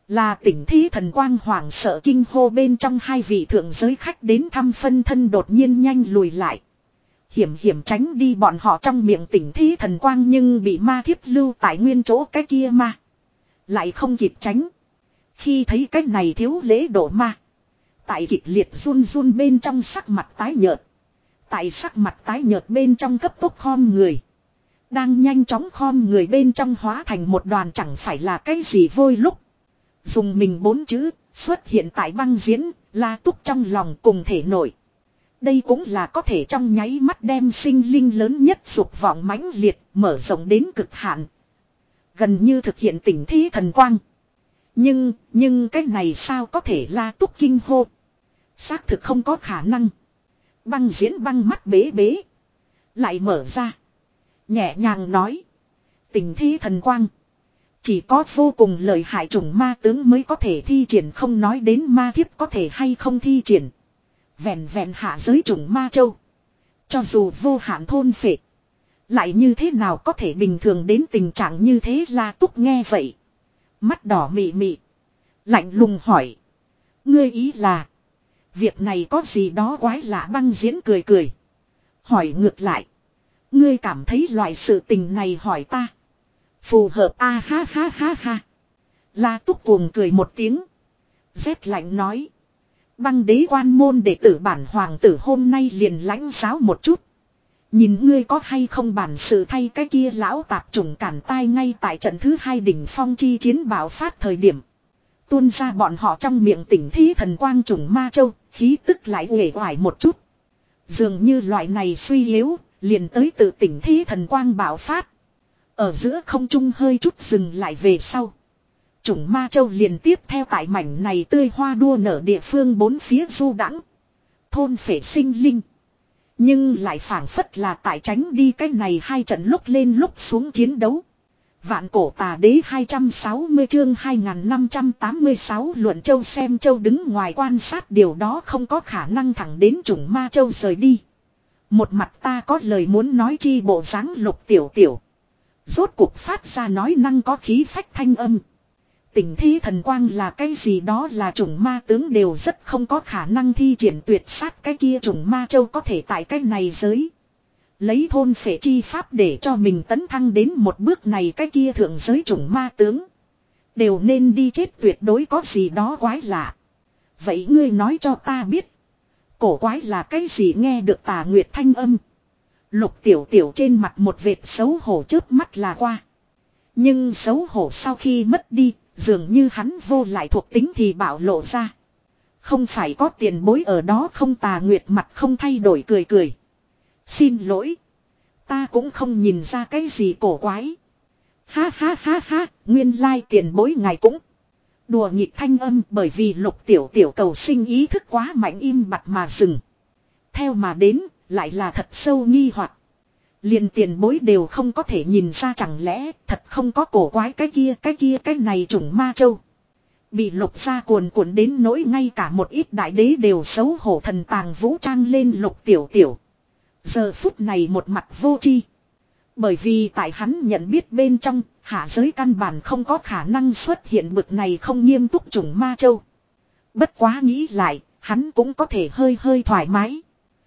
Là tỉnh thí thần quang hoảng sợ kinh hô bên trong hai vị thượng giới khách đến thăm phân thân đột nhiên nhanh lùi lại. Hiểm hiểm tránh đi bọn họ trong miệng tỉnh thí thần quang nhưng bị ma thiếp lưu tại nguyên chỗ cái kia ma. Lại không kịp tránh. Khi thấy cái này thiếu lễ độ ma. Tại kịch liệt run run bên trong sắc mặt tái nhợt. Tại sắc mặt tái nhợt bên trong cấp tốc khom người. Đang nhanh chóng khom người bên trong hóa thành một đoàn chẳng phải là cái gì vôi lúc. Dùng mình bốn chữ xuất hiện tại băng diễn, La Túc trong lòng cùng thể nổi. Đây cũng là có thể trong nháy mắt đem sinh linh lớn nhất dục vọng mãnh liệt mở rộng đến cực hạn. Gần như thực hiện tỉnh thí thần quang. Nhưng, nhưng cái này sao có thể La Túc kinh hô. Xác thực không có khả năng. Băng diễn băng mắt bế bế. Lại mở ra. Nhẹ nhàng nói. Tỉnh thí thần quang. Chỉ có vô cùng lợi hại chủng ma tướng mới có thể thi triển, không nói đến ma thiếp có thể hay không thi triển. Vẹn vẹn hạ giới chủng ma châu. Cho dù vô hạn thôn phệ. Lại như thế nào có thể bình thường đến tình trạng như thế. La Túc nghe vậy. Mắt đỏ mị mị. Lạnh lùng hỏi. Ngươi ý là. Việc này có gì đó quái lạ. Băng diễn cười cười. Hỏi ngược lại. Ngươi cảm thấy loại sự tình này hỏi ta. Phù hợp a à, ha ha ha ha. La Túc cuồng cười một tiếng. Rét lạnh nói. Băng đế quan môn đệ tử bản hoàng tử hôm nay liền lãnh giáo một chút. Nhìn ngươi có hay không bản sự thay cái kia lão tạp trùng cản tai ngay tại trận thứ hai đỉnh phong chi chiến bạo phát thời điểm. Tuôn ra bọn họ trong miệng tỉnh thí thần quang trùng ma châu, khí tức lại uể oải một chút. Dường như loại này suy yếu, liền tới từ tỉnh thí thần quang bạo phát. Ở giữa không trung hơi chút dừng lại về sau. Chủng ma châu liền tiếp theo tại mảnh này tươi hoa đua nở địa phương bốn phía du đãng, thôn phệ sinh linh. Nhưng lại phảng phất là tại tránh đi cái này hai trận lúc lên lúc xuống chiến đấu. Vạn cổ tà đế hai trăm sáu mươi chương hai nghìn năm trăm tám mươi sáu luận châu xem châu đứng ngoài quan sát điều đó không có khả năng thẳng đến chủng ma châu rời đi. Một mặt ta có lời muốn nói chi bộ dáng Lục Tiểu Tiểu. Rốt cuộc phát ra nói năng có khí phách thanh âm. Tỉnh thí thần quang là cái gì đó là chủng ma tướng đều rất không có khả năng thi triển tuyệt sát cái kia chủng ma châu có thể tại cái này giới. Lấy thôn phệ chi pháp để cho mình tấn thăng đến một bước này cái kia thượng giới chủng ma tướng. Đều nên đi chết tuyệt đối có gì đó quái lạ. Vậy ngươi nói cho ta biết. Cổ quái là cái gì nghe được Tà Nguyệt thanh âm. Lục Tiểu Tiểu trên mặt một vệt xấu hổ chớp mắt là qua. Nhưng xấu hổ sau khi mất đi, dường như hắn vô lại thuộc tính thì bảo lộ ra. Không phải có tiền bối ở đó không. Tà Nguyệt mặt không thay đổi cười cười. Xin lỗi. Ta cũng không nhìn ra cái gì cổ quái. Ha ha ha ha, nguyên lai tiền bối ngài cũng. Đùa nghịch thanh âm bởi vì Lục Tiểu Tiểu cầu sinh ý thức quá mạnh im bặt mà dừng. Theo mà đến, lại là thật sâu nghi hoặc. Liền tiền bối đều không có thể nhìn ra chẳng lẽ thật không có cổ quái cái kia cái kia cái này chủng ma châu. Bị Lục gia cuồn cuộn đến nỗi ngay cả một ít đại đế đều xấu hổ thần tàng vũ trang lên Lục Tiểu Tiểu. Giờ phút này một mặt vô tri. Bởi vì tại hắn nhận biết bên trong, hạ giới căn bản không có khả năng xuất hiện bực này không nghiêm túc chủng ma châu. Bất quá nghĩ lại, hắn cũng có thể hơi hơi thoải mái.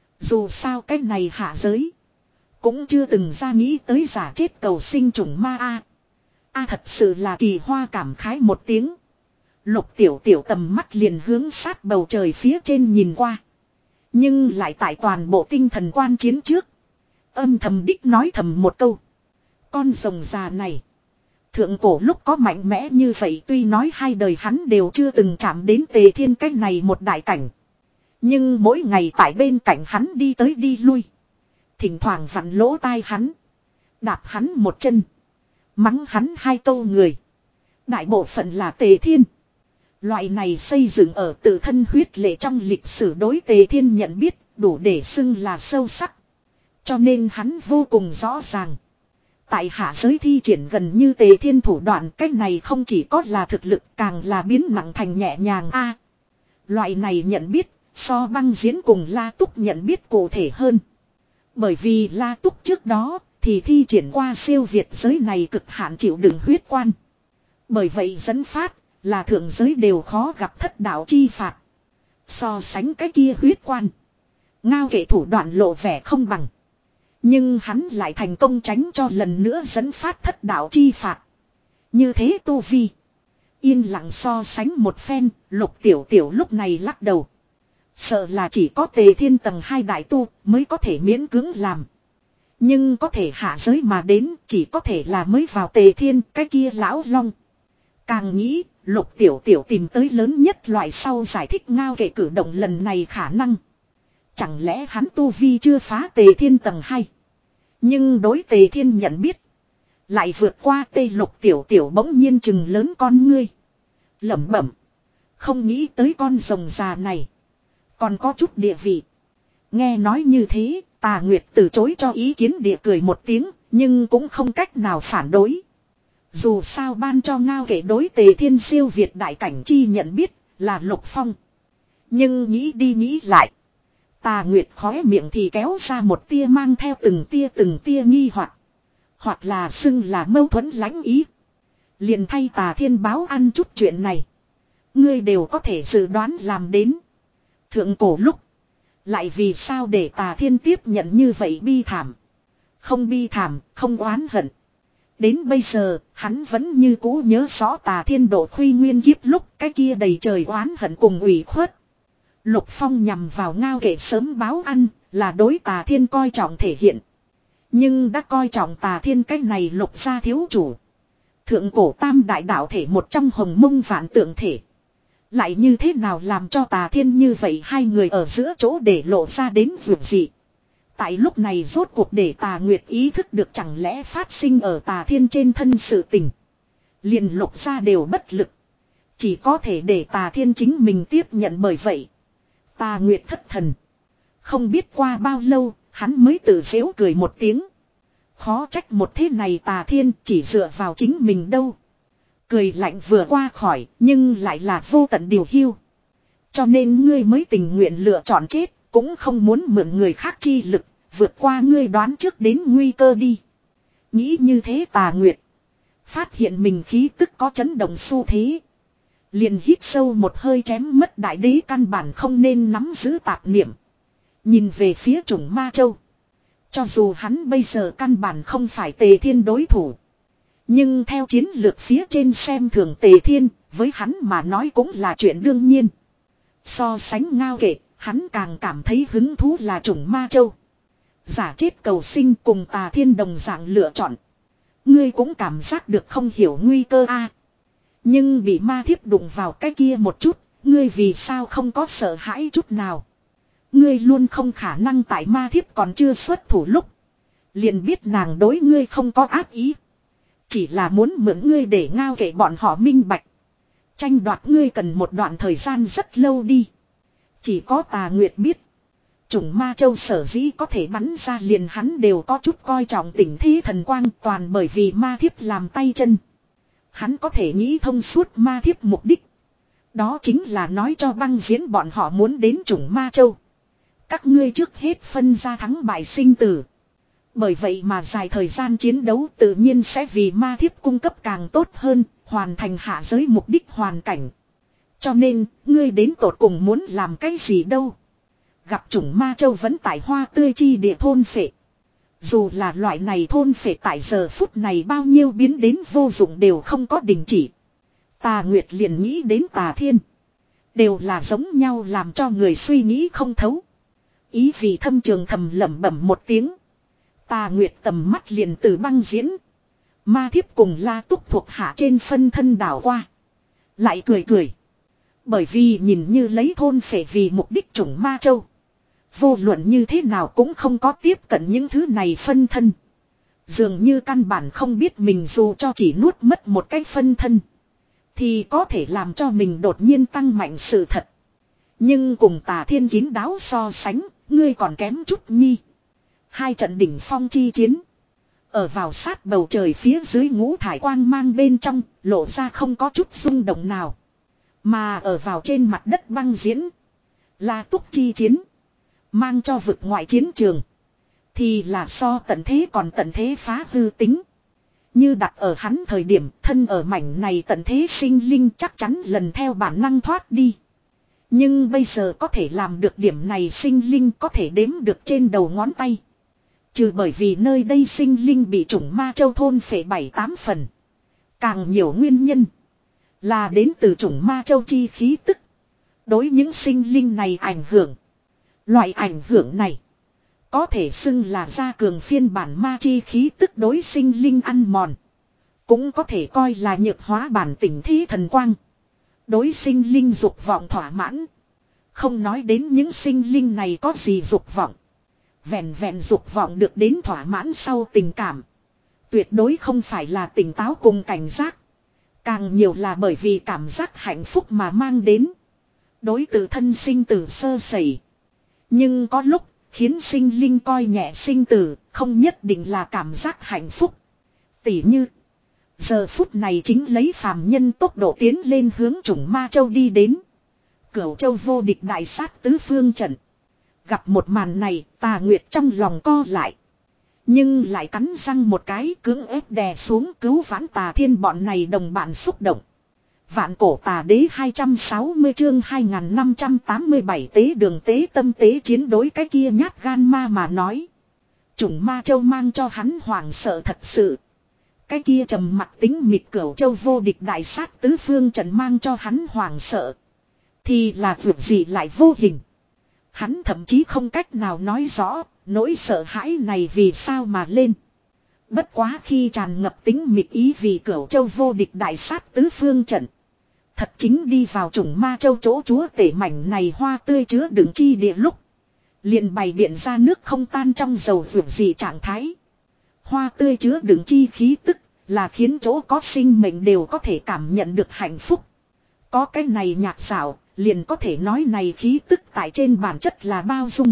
Dù sao cái này hạ giới, cũng chưa từng ra nghĩ tới giả chết cầu sinh chủng ma a. A thật sự là kỳ hoa cảm khái một tiếng. Lục Tiểu Tiểu tầm mắt liền hướng sát bầu trời phía trên nhìn qua. Nhưng lại tại toàn bộ tinh thần quan chiến trước. Âm thầm đích nói thầm một câu. Con rồng già này. Thượng cổ lúc có mạnh mẽ như vậy tuy nói hai đời hắn đều chưa từng chạm đến Tề Thiên cách này một đại cảnh. Nhưng mỗi ngày tại bên cạnh hắn đi tới đi lui. Thỉnh thoảng vặn lỗ tai hắn. Đạp hắn một chân. Mắng hắn hai câu người. Đại bộ phận là Tề Thiên. Loại này xây dựng ở tự thân huyết lệ trong lịch sử đối Tề Thiên nhận biết đủ để xưng là sâu sắc. Cho nên hắn vô cùng rõ ràng. Tại hạ giới thi triển gần như Tề Thiên thủ đoạn cách này không chỉ có là thực lực càng là biến nặng thành nhẹ nhàng a. Loại này nhận biết so băng diễn cùng La Túc nhận biết cụ thể hơn. Bởi vì La Túc trước đó thì thi triển qua siêu việt giới này cực hạn chịu đựng huyết quan. Bởi vậy dẫn phát Là thượng giới đều khó gặp thất đạo chi phạt. So sánh cái kia huyết quan. Ngao kệ thủ đoạn lộ vẻ không bằng. Nhưng hắn lại thành công tránh cho lần nữa dẫn phát thất đạo chi phạt. Như thế tu vi. Yên lặng so sánh một phen, Lục Tiểu Tiểu lúc này lắc đầu. Sợ là chỉ có Tề Thiên tầng hai đại tu mới có thể miễn cưỡng làm. Nhưng có thể hạ giới mà đến chỉ có thể là mới vào Tề Thiên cái kia lão long. Càng nghĩ, Lục Tiểu Tiểu tìm tới lớn nhất loại sau giải thích ngao kệ cử động lần này khả năng. Chẳng lẽ hắn tu vi chưa phá Tề Thiên tầng hai. Nhưng đối Tề Thiên nhận biết. Lại vượt qua Tây Lục Tiểu Tiểu bỗng nhiên chừng lớn con ngươi. Lẩm bẩm. Không nghĩ tới con rồng già này. Còn có chút địa vị. Nghe nói như thế, Tà Nguyệt từ chối cho ý kiến địa cười một tiếng, nhưng cũng không cách nào phản đối. Dù sao ban cho ngao kệ đối Tề Thiên siêu việt đại cảnh chi nhận biết là Lục Phong. Nhưng nghĩ đi nghĩ lại. Tà Nguyệt khóe miệng thì kéo ra một tia mang theo từng tia từng tia nghi hoặc. Hoặc là xưng là mâu thuẫn lãnh ý. Liền thay Tà Thiên báo ăn chút chuyện này. Ngươi đều có thể dự đoán làm đến. Thượng cổ lúc. Lại vì sao để Tà Thiên tiếp nhận như vậy bi thảm. Không bi thảm, không oán hận. Đến bây giờ, hắn vẫn như cũ nhớ rõ Tà Thiên độ khuy nguyên kiếp lúc cái kia đầy trời oán hận cùng ủy khuất. Lục Phong nhằm vào ngao kệ sớm báo ăn, là đối Tà Thiên coi trọng thể hiện. Nhưng đã coi trọng Tà Thiên cái này lục gia thiếu chủ. Thượng cổ tam đại đạo thể một trong hồng mông vạn tượng thể. Lại như thế nào làm cho Tà Thiên như vậy hai người ở giữa chỗ để lộ ra đến vượt gì. Tại lúc này rốt cuộc để Tà Nguyệt ý thức được chẳng lẽ phát sinh ở Tà Thiên trên thân sự tình. Liền lục gia đều bất lực. Chỉ có thể để Tà Thiên chính mình tiếp nhận bởi vậy. Tà Nguyệt thất thần. Không biết qua bao lâu, hắn mới tự giễu cười một tiếng. Khó trách một thế này Tà Thiên chỉ dựa vào chính mình đâu. Cười lạnh vừa qua khỏi, nhưng lại là vô tận điều hiu. Cho nên ngươi mới tình nguyện lựa chọn chết, cũng không muốn mượn người khác chi lực, vượt qua ngươi đoán trước đến nguy cơ đi. Nghĩ như thế Tà Nguyệt. Phát hiện mình khí tức có chấn động xu thế. Liền hít sâu một hơi chém mất đại đế căn bản không nên nắm giữ tạp niệm. Nhìn về phía Trùng Ma Châu. Cho dù hắn bây giờ căn bản không phải Tề Thiên đối thủ. Nhưng theo chiến lược phía trên xem thường Tề Thiên, với hắn mà nói cũng là chuyện đương nhiên. So sánh ngao kệ, hắn càng cảm thấy hứng thú là Trùng Ma Châu. Giả chết cầu sinh cùng Tà Thiên đồng dạng lựa chọn. Ngươi cũng cảm giác được không hiểu nguy cơ a. Nhưng bị ma thiếp đụng vào cái kia một chút, ngươi vì sao không có sợ hãi chút nào. Ngươi luôn không khả năng tại ma thiếp còn chưa xuất thủ lúc. Liền biết nàng đối ngươi không có ác ý. Chỉ là muốn mượn ngươi để ngao kệ bọn họ minh bạch. Tranh đoạt ngươi cần một đoạn thời gian rất lâu đi. Chỉ có Tà Nguyệt biết. Trùng Ma Châu sở dĩ có thể bắn ra liền hắn đều có chút coi trọng tình thế thần quang toàn bởi vì ma thiếp làm tay chân. Hắn có thể nghĩ thông suốt ma thiếp mục đích. Đó chính là nói cho băng diễn bọn họ muốn đến Trùng Ma Châu. Các ngươi trước hết phân ra thắng bại sinh tử. Bởi vậy mà dài thời gian chiến đấu tự nhiên sẽ vì ma thiếp cung cấp càng tốt hơn, hoàn thành hạ giới mục đích hoàn cảnh. Cho nên, ngươi đến tột cùng muốn làm cái gì đâu. Gặp Trùng Ma Châu vẫn tại hoa tươi chi địa thôn phệ. Dù là loại này thôn phệ tại giờ phút này bao nhiêu biến đến vô dụng đều không có đình chỉ. Tà Nguyệt liền nghĩ đến Tà Thiên. Đều là giống nhau làm cho người suy nghĩ không thấu. Ý vì thâm trường thầm lẩm bẩm một tiếng. Tà Nguyệt tầm mắt liền từ băng diễn. Ma thiếp cùng La Túc thuộc hạ trên phân thân đảo qua. Lại cười cười. Bởi vì nhìn như lấy thôn phệ vì mục đích Trùng Ma Châu. Vô luận như thế nào cũng không có tiếp cận những thứ này phân thân. Dường như căn bản không biết mình dù cho chỉ nuốt mất một cái phân thân. Thì có thể làm cho mình đột nhiên tăng mạnh sự thật. Nhưng cùng Tà Thiên kín đáo so sánh, ngươi còn kém chút nhi. Hai trận đỉnh phong chi chiến. Ở vào sát bầu trời phía dưới ngũ thải quang mang bên trong, lộ ra không có chút rung động nào. Mà ở vào trên mặt đất băng diễn. La Túc chi chiến. Mang cho vực ngoại chiến trường. Thì là so tận thế còn tận thế phá hư tính. Như đặt ở hắn thời điểm thân ở mảnh này tận thế sinh linh chắc chắn lần theo bản năng thoát đi. Nhưng bây giờ có thể làm được điểm này sinh linh có thể đếm được trên đầu ngón tay. Trừ bởi vì nơi đây sinh linh bị chủng ma châu thôn phệ bảy tám phần. Càng nhiều nguyên nhân là đến từ chủng ma châu chi khí tức. Đối những sinh linh này ảnh hưởng. Loại ảnh hưởng này có thể xưng là gia cường phiên bản ma chi khí tức đối sinh linh ăn mòn. Cũng có thể coi là nhược hóa bản tỉnh thí thần quang. Đối sinh linh dục vọng thỏa mãn. Không nói đến những sinh linh này có gì dục vọng. Vẹn vẹn dục vọng được đến thỏa mãn sau tình cảm. Tuyệt đối không phải là tỉnh táo cùng cảnh giác. Càng nhiều là bởi vì cảm giác hạnh phúc mà mang đến. Đối tự thân sinh tử sơ sẩy. Nhưng có lúc khiến sinh linh coi nhẹ sinh tử không nhất định là cảm giác hạnh phúc. Tỉ như giờ phút này chính lấy phàm nhân tốc độ tiến lên hướng chủng ma châu đi đến. Cửu châu vô địch đại sát tứ phương trận. Gặp một màn này Tà Nguyệt trong lòng co lại. Nhưng lại cắn răng một cái cưỡng ép đè xuống cứu vãn Tà Thiên bọn này đồng bạn xúc động. Vạn cổ tà đế hai trăm sáu mươi chương hai nghìn năm trăm tám mươi bảy tế đường tế tâm tế chiến đối cái kia nhát gan ma mà nói. Chủng ma châu mang cho hắn hoảng sợ thật sự. Cái kia trầm mặc tính mịt cửu châu vô địch đại sát tứ phương trận mang cho hắn hoảng sợ. Thì là vượt gì lại vô hình. Hắn thậm chí không cách nào nói rõ nỗi sợ hãi này vì sao mà lên. Bất quá khi tràn ngập tính mịt ý vì cửu châu vô địch đại sát tứ phương trận. Thật chính đi vào chủng ma châu chỗ chúa tể mảnh này hoa tươi chứa đựng chi địa lúc. Liền bày biện ra nước không tan trong dầu vượt gì trạng thái. Hoa tươi chứa đựng chi khí tức là khiến chỗ có sinh mệnh đều có thể cảm nhận được hạnh phúc. Có cái này nhạc xảo, liền có thể nói này khí tức tại trên bản chất là bao dung.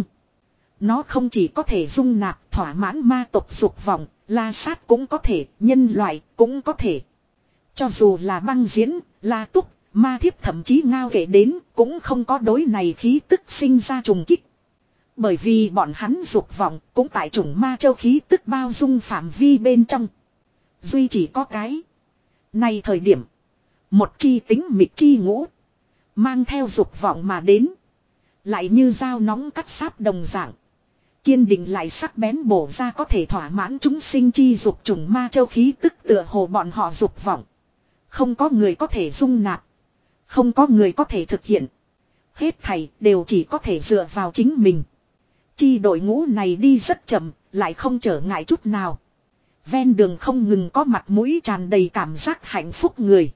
Nó không chỉ có thể dung nạp thỏa mãn ma tộc dục vọng, la sát cũng có thể, nhân loại cũng có thể. Cho dù là băng diễn, la túc, ma thiếp thậm chí ngao kể đến cũng không có đối này khí tức sinh ra trùng kích. Bởi vì bọn hắn dục vọng cũng tại chủng ma châu khí tức bao dung phạm vi bên trong. Duy chỉ có cái. Này thời điểm. Một chi tính mịt chi ngũ. Mang theo dục vọng mà đến. Lại như dao nóng cắt sáp đồng dạng. Kiên định lại sắc bén bổ ra có thể thỏa mãn chúng sinh chi dục chủng ma châu khí tức tựa hồ bọn họ dục vọng. Không có người có thể dung nạp. Không có người có thể thực hiện. Hết thảy đều chỉ có thể dựa vào chính mình. Chi đội ngũ này đi rất chậm, lại không trở ngại chút nào. Ven đường không ngừng có mặt mũi tràn đầy cảm giác hạnh phúc người.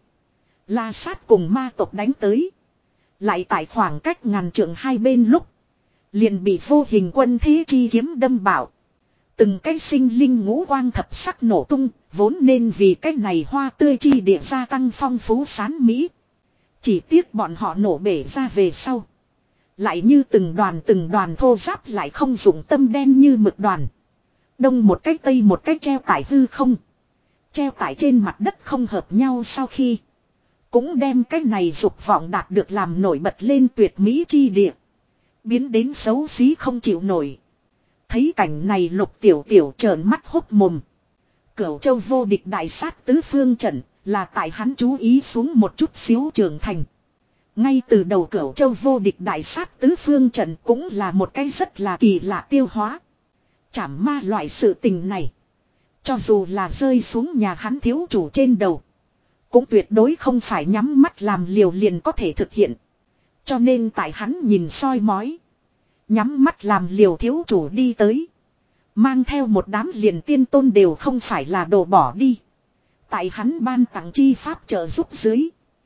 La sát cùng ma tộc đánh tới. Lại tại khoảng cách ngàn trượng hai bên lúc. Liền bị vô hình quân thế chi kiếm đâm bảo. Từng cái sinh linh ngũ quang thập sắc nổ tung, vốn nên vì cái này hoa tươi chi địa gia tăng phong phú sán mỹ. Chỉ tiếc bọn họ nổ bể ra về sau. Lại như từng đoàn từng đoàn thô giáp lại không dụng tâm đen như mực đoàn. Đông một cái tây một cái treo tải hư không. Treo tải trên mặt đất không hợp nhau sau khi. Cũng đem cái này dục vọng đạt được làm nổi bật lên tuyệt mỹ chi địa. Biến đến xấu xí không chịu nổi. Thấy cảnh này Lục Tiểu Tiểu trợn mắt hốc mồm. Cửu châu vô địch đại sát tứ phương trận là tại hắn chú ý xuống một chút xíu trưởng thành. Ngay từ đầu cửu châu vô địch đại sát tứ phương trận cũng là một cái rất là kỳ lạ tiêu hóa. Chảm ma loại sự tình này. Cho dù là rơi xuống nhà hắn thiếu chủ trên đầu. Cũng tuyệt đối không phải nhắm mắt làm liều liền có thể thực hiện. Cho nên tại hắn nhìn soi mói. Nhắm mắt làm liều thiếu chủ đi tới. Mang theo một đám liền tiên tôn đều không phải là đồ bỏ đi. Tại hắn ban tặng chi pháp trợ giúp dưới.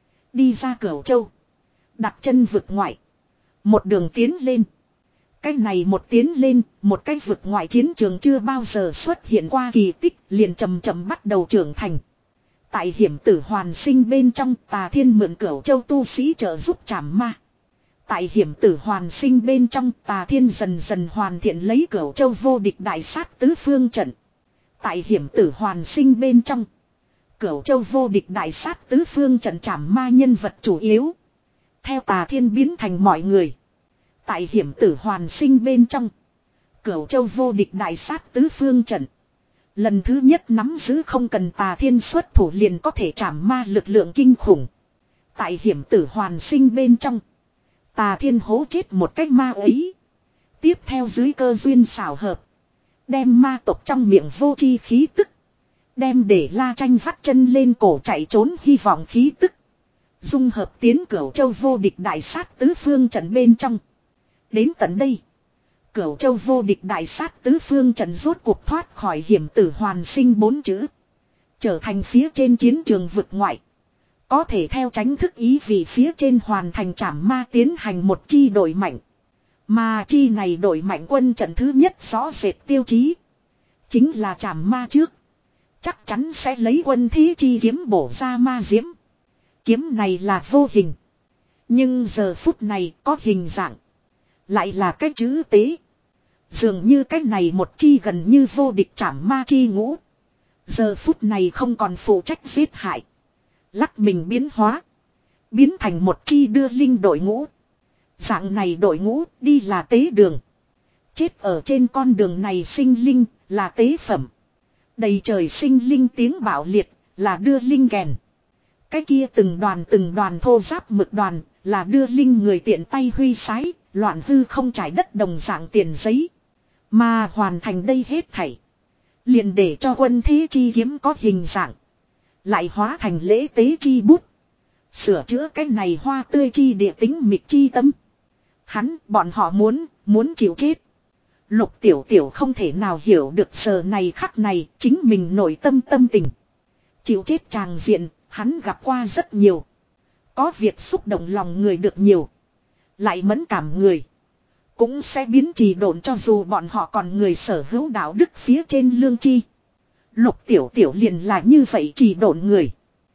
Đi ra Cửu Châu. Đặt chân vực ngoại. Một đường tiến lên. Cái này một tiến lên, một cái vực ngoại chiến trường chưa bao giờ xuất hiện qua kỳ tích, liền chậm chậm bắt đầu trưởng thành. Tại hiểm tử hoàn sinh bên trong, Tà Thiên mượn Cửu Châu tu sĩ trợ giúp trảm ma. Tại hiểm tử hoàn sinh bên trong, Tà Thiên dần dần hoàn thiện lấy Cửu Châu vô địch đại sát tứ phương trận. Tại hiểm tử hoàn sinh bên trong, Cửu Châu vô địch đại sát tứ phương trận trảm ma nhân vật chủ yếu. Theo Tà Thiên biến thành mọi người. Tại hiểm tử hoàn sinh bên trong, Cửu Châu vô địch đại sát tứ phương trận Lần thứ nhất nắm giữ không cần tà thiên xuất thủ liền có thể trảm ma lực lượng kinh khủng. Tại hiểm tử hoàn sinh bên trong. Tà thiên hố chết một cách ma ấy. Tiếp theo dưới cơ duyên xảo hợp. Đem ma tộc trong miệng vô chi khí tức. Đem để La Tranh vắt chân lên cổ chạy trốn hy vọng khí tức. Dung hợp tiến Cửu Châu vô địch đại sát tứ phương trận bên trong. Đến tận đây. Cửu Châu vô địch đại sát tứ phương trận rốt cuộc thoát khỏi hiểm tử hoàn sinh bốn chữ. Trở thành phía trên chiến trường vực ngoại. Có thể theo tránh thức ý vì phía trên hoàn thành trảm ma tiến hành một chi đội mạnh. Mà chi này đội mạnh quân trận thứ nhất rõ rệt tiêu chí. Chính là trảm ma trước. Chắc chắn sẽ lấy quân thí chi kiếm bổ ra ma diễm. Kiếm này là vô hình. Nhưng giờ phút này có hình dạng. Lại là cái chữ tế. Dường như cái này một chi gần như vô địch trảm ma chi ngũ. Giờ phút này không còn phụ trách giết hại. Lắc mình biến hóa. Biến thành một chi đưa linh đội ngũ. Dạng này đội ngũ đi là tế đường. Chết ở trên con đường này sinh linh là tế phẩm. Đầy trời sinh linh tiếng bạo liệt là đưa linh kèn. Cái kia từng đoàn từng đoàn thô giáp mực đoàn là đưa linh người tiện tay huy sái, loạn hư không trải đất đồng dạng tiền giấy. Mà hoàn thành đây hết thảy. Liền để cho quân thế chi kiếm có hình dạng. Lại hóa thành lễ tế chi bút. Sửa chữa cái này hoa tươi chi địa tính mịch chi tâm. Hắn, bọn họ muốn, muốn chịu chết. Lục tiểu tiểu không thể nào hiểu được giờ này khắc này, chính mình nội tâm tâm tình. Chịu chết tràng diện, hắn gặp qua rất nhiều. Có việc xúc động lòng người được nhiều. Lại mẫn cảm người. Cũng sẽ biến trì độn cho dù bọn họ còn người sở hữu đạo đức phía trên lương chi. Lục tiểu tiểu liền là như vậy trì độn người.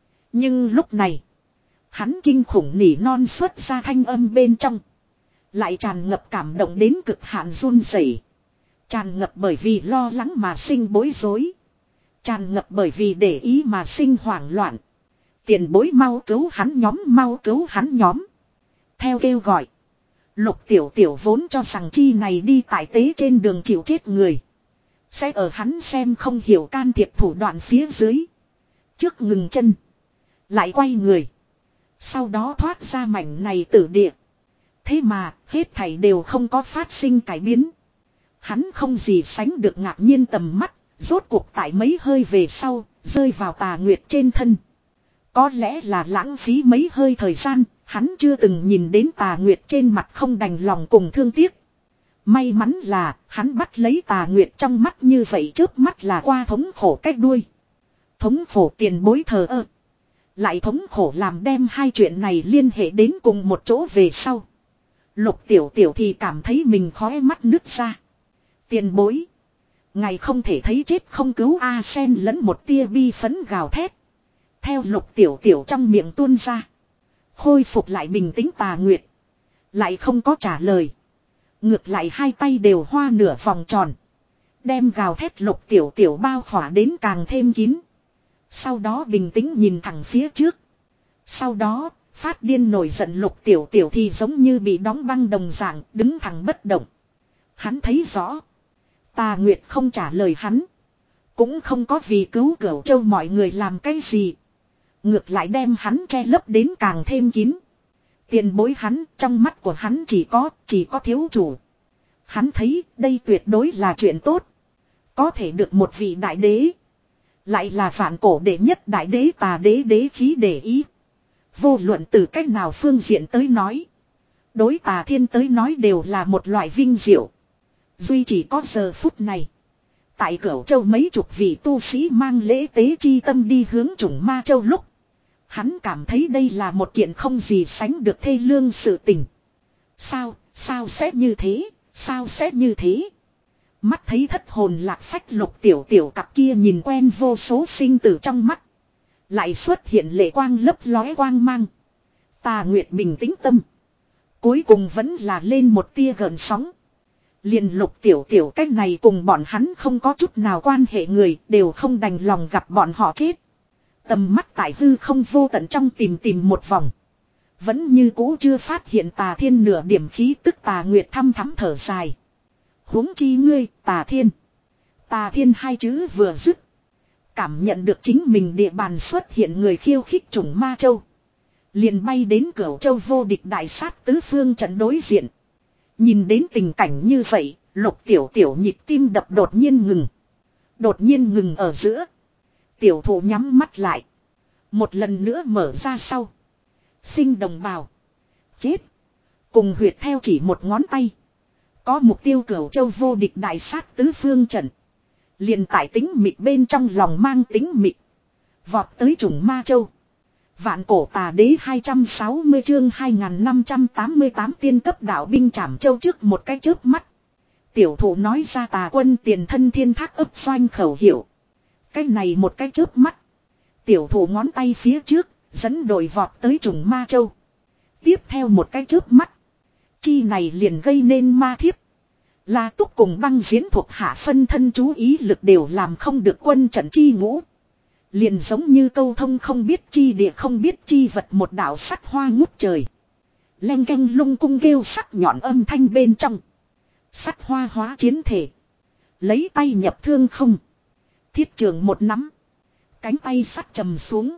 Nhưng lúc này, hắn kinh khủng nỉ non xuất ra thanh âm bên trong. Lại tràn ngập cảm động đến cực hạn run rẩy. Tràn ngập bởi vì lo lắng mà sinh bối rối. Tràn ngập bởi vì để ý mà sinh hoảng loạn. Tiền bối mau cứu hắn nhóm, mau cứu hắn nhóm. Theo kêu gọi. Lục tiểu tiểu vốn cho rằng chi này đi tại tế trên đường chịu chết người. Sẽ ở hắn xem không hiểu can thiệp thủ đoạn phía dưới. Trước ngừng chân. Lại quay người. Sau đó thoát ra mảnh này tử địa. Thế mà hết thảy đều không có phát sinh cải biến. Hắn không gì sánh được ngạc nhiên tầm mắt. Rốt cuộc tại mấy hơi về sau. Rơi vào Tà Nguyệt trên thân. Có lẽ là lãng phí mấy hơi thời gian. Hắn chưa từng nhìn đến Tà Nguyệt trên mặt không đành lòng cùng thương tiếc. May mắn là hắn bắt lấy Tà Nguyệt trong mắt như vậy trước mắt là qua thống khổ cách đuôi. Thống khổ tiền bối thờ ơ. Lại thống khổ làm đem hai chuyện này liên hệ đến cùng một chỗ về sau. Lục tiểu tiểu thì cảm thấy mình khóe mắt nứt ra. Tiền bối. Ngày không thể thấy chết không cứu A sen lẫn một tia bi phấn gào thét. Theo lục tiểu tiểu trong miệng tuôn ra. Khôi phục lại bình tĩnh Tà Nguyệt. Lại không có trả lời. Ngược lại hai tay đều hoa nửa vòng tròn. Đem gào thét lục tiểu tiểu bao khỏa đến càng thêm kín. Sau đó bình tĩnh nhìn thẳng phía trước. Sau đó, phát điên nổi giận lục tiểu tiểu thì giống như bị đóng băng đồng dạng, đứng thẳng bất động. Hắn thấy rõ. Tà Nguyệt không trả lời hắn. Cũng không có vì cứu Cửu Châu mọi người làm cái gì. Ngược lại đem hắn che lấp đến càng thêm kín. Tiền bối hắn, trong mắt của hắn chỉ có, chỉ có thiếu chủ. Hắn thấy đây tuyệt đối là chuyện tốt. Có thể được một vị đại đế. Lại là vạn cổ đệ nhất đại đế Tà đế đế khí để ý. Vô luận từ cách nào phương diện tới nói. Đối Tà Thiên tới nói đều là một loại vinh diệu. Duy chỉ có giờ phút này. Tại Cửu Châu mấy chục vị tu sĩ mang lễ tế chi tâm đi hướng Trùng Ma Châu lúc. Hắn cảm thấy đây là một kiện không gì sánh được thê lương sự tình. Sao, sao sẽ như thế, sao sẽ như thế. Mắt thấy thất hồn lạc phách lục tiểu tiểu cặp kia nhìn quen vô số sinh tử trong mắt. Lại xuất hiện lệ quang lấp lóe quang mang. Tà Nguyệt bình tĩnh tâm. Cuối cùng vẫn là lên một tia gợn sóng. Liền lục tiểu tiểu cách này cùng bọn hắn không có chút nào quan hệ người đều không đành lòng gặp bọn họ chết. Tầm mắt tại hư không vô tận trong tìm tìm một vòng. Vẫn như cũ chưa phát hiện Tà Thiên nửa điểm khí tức Tà Nguyệt thăm thắm thở dài. Huống chi ngươi, Tà Thiên. Tà Thiên hai chữ vừa dứt. Cảm nhận được chính mình địa bàn xuất hiện người khiêu khích trùng ma châu. Liền bay đến Cửu Châu vô địch đại sát tứ phương trận đối diện. Nhìn đến tình cảnh như vậy, Lục Tiểu Tiểu nhịp tim đập đột nhiên ngừng. Đột nhiên ngừng ở giữa. Tiểu thụ nhắm mắt lại. Một lần nữa mở ra sau. Sinh đồng bào. Chết. Cùng huyệt theo chỉ một ngón tay. Có mục tiêu Cửu Châu vô địch đại sát tứ phương trận. Liền tại tính mịt bên trong lòng mang tính mịt. Vọt tới trùng ma châu. Vạn cổ tà đế hai trăm sáu mươi chương hai nghìn năm trăm tám mươi tám tiên cấp đạo binh trảm châu trước một cái chớp mắt. Tiểu thụ nói ra tà quân tiền thân thiên thác ấp xoanh khẩu hiệu. Cái này một cái chớp mắt. Tiểu thụ ngón tay phía trước, dẫn đội vọt tới trùng ma châu. Tiếp theo một cái chớp mắt. Chi này liền gây nên ma thiếp. La Túc cùng băng diễn thuộc hạ phân thân chú ý lực đều làm không được quân trận chi ngũ. Liền giống như câu thông không biết chi địa không biết chi vật một đạo sắt hoa ngút trời. Leng canh lung cung kêu sắc nhọn âm thanh bên trong. Sắt hoa hóa chiến thể. Lấy tay nhập thương không. Thiết trường một nắm. Cánh tay sắt trầm xuống.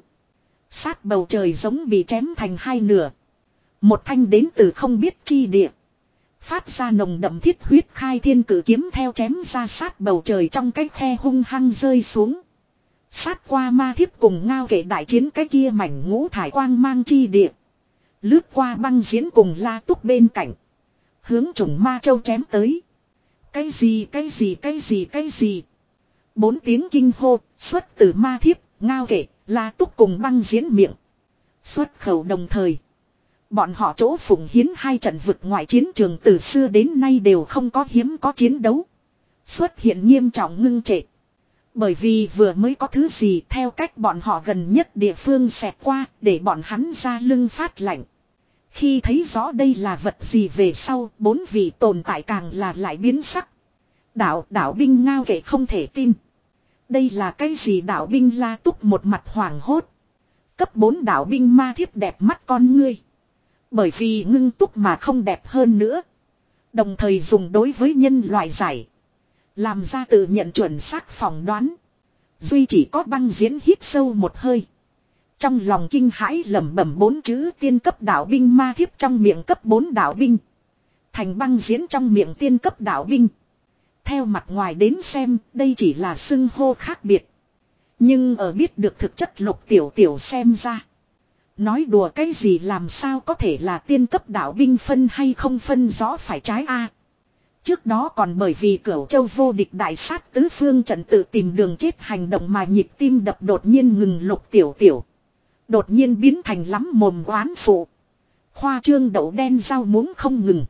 Sát bầu trời giống bị chém thành hai nửa. Một thanh đến từ không biết chi địa. Phát ra nồng đậm thiết huyết khai thiên cử kiếm theo chém ra sát bầu trời trong cái khe hung hăng rơi xuống. Sát qua ma thiếp cùng ngao kể đại chiến cái kia mảnh ngũ thải quang mang chi địa. Lướt qua băng diễn cùng La Túc bên cạnh. Hướng trùng ma châu chém tới. Cái gì cái gì cái gì cái gì. Bốn tiếng kinh hô xuất từ ma thiếp, ngao kể, La Túc cùng băng diễn miệng. Xuất khẩu đồng thời. Bọn họ chỗ phụng hiến hai trận vực ngoại chiến trường từ xưa đến nay đều không có hiếm có chiến đấu. Xuất hiện nghiêm trọng ngưng trệ. Bởi vì vừa mới có thứ gì theo cách bọn họ gần nhất địa phương xẹt qua để bọn hắn ra lưng phát lạnh. Khi thấy rõ đây là vật gì về sau bốn vị tồn tại càng là lại biến sắc. Đạo đạo binh ngao kể không thể tin. Đây là cái gì đạo binh La Túc một mặt hoảng hốt. Cấp bốn đạo binh ma thiếp đẹp mắt con ngươi. Bởi vì ngưng túc mà không đẹp hơn nữa. Đồng thời dùng đối với nhân loại giải. Làm ra tự nhận chuẩn xác phỏng đoán. Duy chỉ có băng diễn hít sâu một hơi. Trong lòng kinh hãi lẩm bẩm bốn chữ tiên cấp đạo binh ma thiếp trong miệng cấp bốn đạo binh. Thành băng diễn trong miệng tiên cấp đạo binh. Theo mặt ngoài đến xem đây chỉ là xưng hô khác biệt. Nhưng ở biết được thực chất Lục Tiểu Tiểu xem ra. Nói đùa cái gì làm sao có thể là tiên cấp đạo binh phân hay không phân rõ phải trái a. Trước đó còn bởi vì Cửu Châu vô địch đại sát tứ phương trận tự tìm đường chết hành động mà nhịp tim đập đột nhiên ngừng Lục Tiểu Tiểu. Đột nhiên biến thành lắm mồm oán phụ. Khoa trương đậu đen rau muống không ngừng.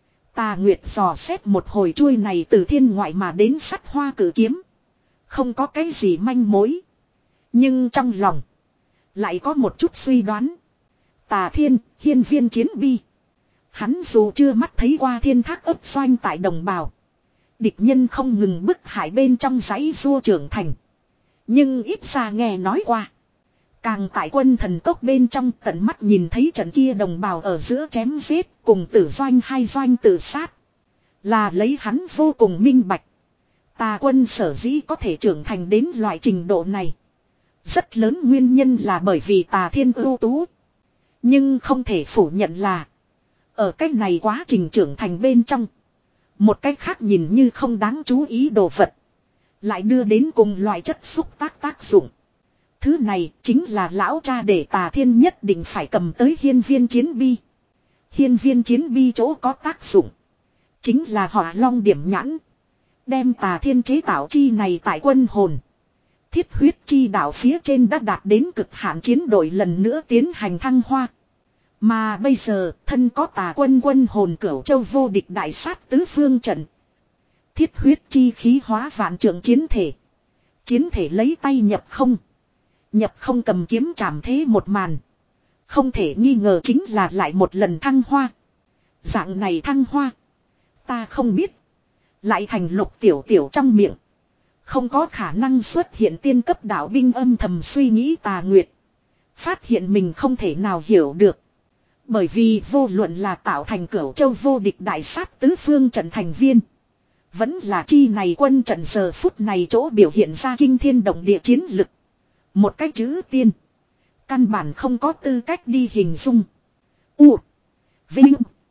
Tà Nguyệt dò xét một hồi chuôi này từ thiên ngoại mà đến sắt hoa cử kiếm. Không có cái gì manh mối. Nhưng trong lòng. Lại có một chút suy đoán. Tà Thiên, hiên viên chiến bi. Hắn dù chưa mắt thấy qua thiên thác ấp xoanh tại đồng bào. Địch nhân không ngừng bức hại bên trong giấy rua trưởng thành. Nhưng ít ra nghe nói qua. Càng tại quân thần cốc bên trong tận mắt nhìn thấy trận kia đồng bào ở giữa chém giết cùng tử doanh hai doanh tự sát. Là lấy hắn vô cùng minh bạch. Tà quân sở dĩ có thể trưởng thành đến loại trình độ này. Rất lớn nguyên nhân là bởi vì Tà Thiên ưu tú. Nhưng không thể phủ nhận là. Ở cách này quá trình trưởng thành bên trong. Một cách khác nhìn như không đáng chú ý đồ vật. Lại đưa đến cùng loại chất xúc tác tác dụng. Thứ này chính là lão cha để Tà Thiên nhất định phải cầm tới hiên viên chiến bi. Hiên viên chiến bi chỗ có tác dụng. Chính là hỏa long điểm nhãn. Đem Tà Thiên chế tạo chi này tại quân hồn. Thiết huyết chi đạo phía trên đã đạt đến cực hạn chiến đội lần nữa tiến hành thăng hoa. Mà bây giờ thân có Tà quân quân hồn Cửu Châu vô địch đại sát tứ phương trận. Thiết huyết chi khí hóa vạn trượng chiến thể. Chiến thể lấy tay nhập không. Nhập không cầm kiếm trảm thế một màn. Không thể nghi ngờ chính là lại một lần thăng hoa. Dạng này thăng hoa. Ta không biết. Lại thành Lục Tiểu Tiểu trong miệng. Không có khả năng xuất hiện tiên cấp đạo binh âm thầm suy nghĩ Tà Nguyệt. Phát hiện mình không thể nào hiểu được. Bởi vì vô luận là tạo thành Cửu Châu vô địch đại sát tứ phương trận thành viên. Vẫn là chi này quân trận giờ phút này chỗ biểu hiện ra kinh thiên động địa chiến lực. Một cái chữ tiên. Căn bản không có tư cách đi hình dung. U. Vinh.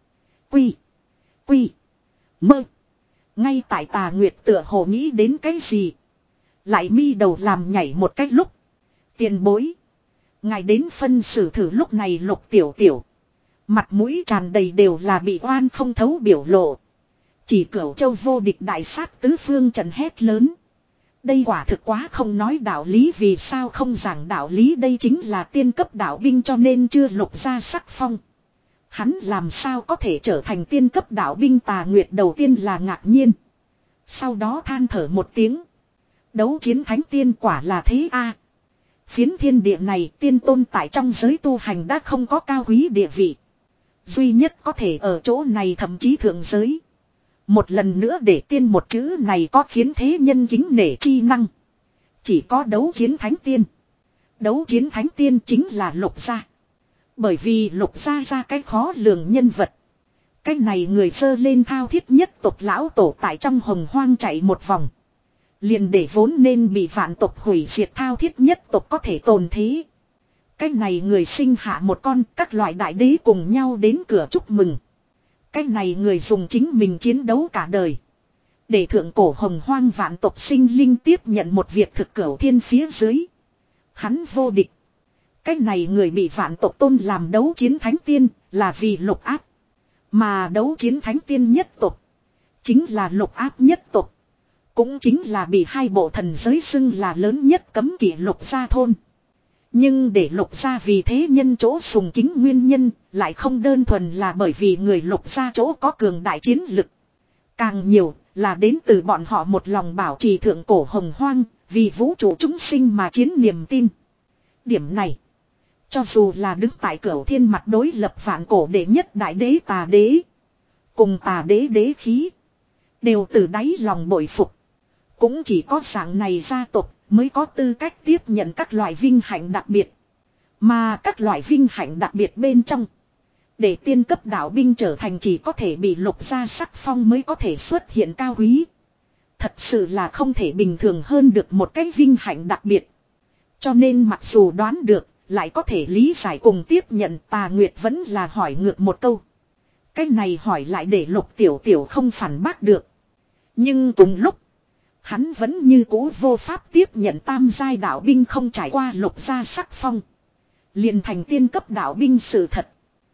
Quy. Quy. Mơ. Ngay tại Tà Nguyệt tựa hồ nghĩ đến cái gì. Lại mi đầu làm nhảy một cách lúc. Tiền bối. Ngài đến phân xử thử lúc này Lục Tiểu Tiểu. Mặt mũi tràn đầy đều là bị oan không thấu biểu lộ. Chỉ Cửu Châu vô địch đại sát tứ phương trần hét lớn. Đây quả thực quá không nói đạo lý, vì sao không giảng đạo lý, đây chính là tiên cấp đạo binh cho nên chưa lục ra sắc phong. Hắn làm sao có thể trở thành tiên cấp đạo binh. Tà Nguyệt đầu tiên là ngạc nhiên. Sau đó than thở một tiếng. Đấu chiến thánh tiên quả là thế a. Phiến thiên địa này tiên tôn tại trong giới tu hành đã không có cao quý địa vị. Duy nhất có thể ở chỗ này thậm chí thượng giới. Một lần nữa để tiên một chữ này có khiến thế nhân kính nể chi năng. Chỉ có đấu chiến thánh tiên. Đấu chiến thánh tiên chính là Lục gia. Bởi vì Lục gia ra cái khó lường nhân vật. Cái này người sơ lên thao thiết nhất tộc lão tổ tại trong hồng hoang chạy một vòng. Liền để vốn nên bị vạn tộc hủy diệt thao thiết nhất tộc có thể tồn thế. Cái này người sinh hạ một con, các loại đại đế cùng nhau đến cửa chúc mừng. Cái này người dùng chính mình chiến đấu cả đời. Để thượng cổ hồng hoang vạn tộc sinh linh tiếp nhận một việc thực cửu thiên phía dưới. Hắn vô địch. Cái này người bị vạn tộc tôn làm đấu chiến thánh tiên là vì lục áp. Mà đấu chiến thánh tiên nhất tộc chính là lục áp nhất tộc. Cũng chính là bị hai bộ thần giới xưng là lớn nhất cấm kỵ Lục gia thôn. Nhưng để Lục gia vì thế nhân chỗ sùng kính nguyên nhân lại không đơn thuần là bởi vì người Lục gia chỗ có cường đại chiến lực. Càng nhiều là đến từ bọn họ một lòng bảo trì thượng cổ hồng hoang, vì vũ trụ chúng sinh mà chiến niềm tin. Điểm này, cho dù là đứng tại cửu thiên mặt đối lập vạn cổ đệ nhất đại đế Tà đế, cùng Tà đế đế khí, đều từ đáy lòng bội phục. Cũng chỉ có dạng này gia tộc mới có tư cách tiếp nhận các loại vinh hạnh đặc biệt. Mà các loại vinh hạnh đặc biệt bên trong, để tiên cấp đạo binh trở thành chỉ có thể bị Lục gia sắc phong mới có thể xuất hiện cao quý. Thật sự là không thể bình thường hơn được một cái vinh hạnh đặc biệt. Cho nên mặc dù đoán được, lại có thể lý giải cùng tiếp nhận, Tà Nguyệt vẫn là hỏi ngược một câu. Cái này hỏi lại để Lục Tiểu Tiểu không phản bác được. Nhưng cùng lúc, hắn vẫn như cũ vô pháp tiếp nhận tam giai đạo binh không trải qua Lục gia sắc phong liền thành tiên cấp đạo binh sự thật.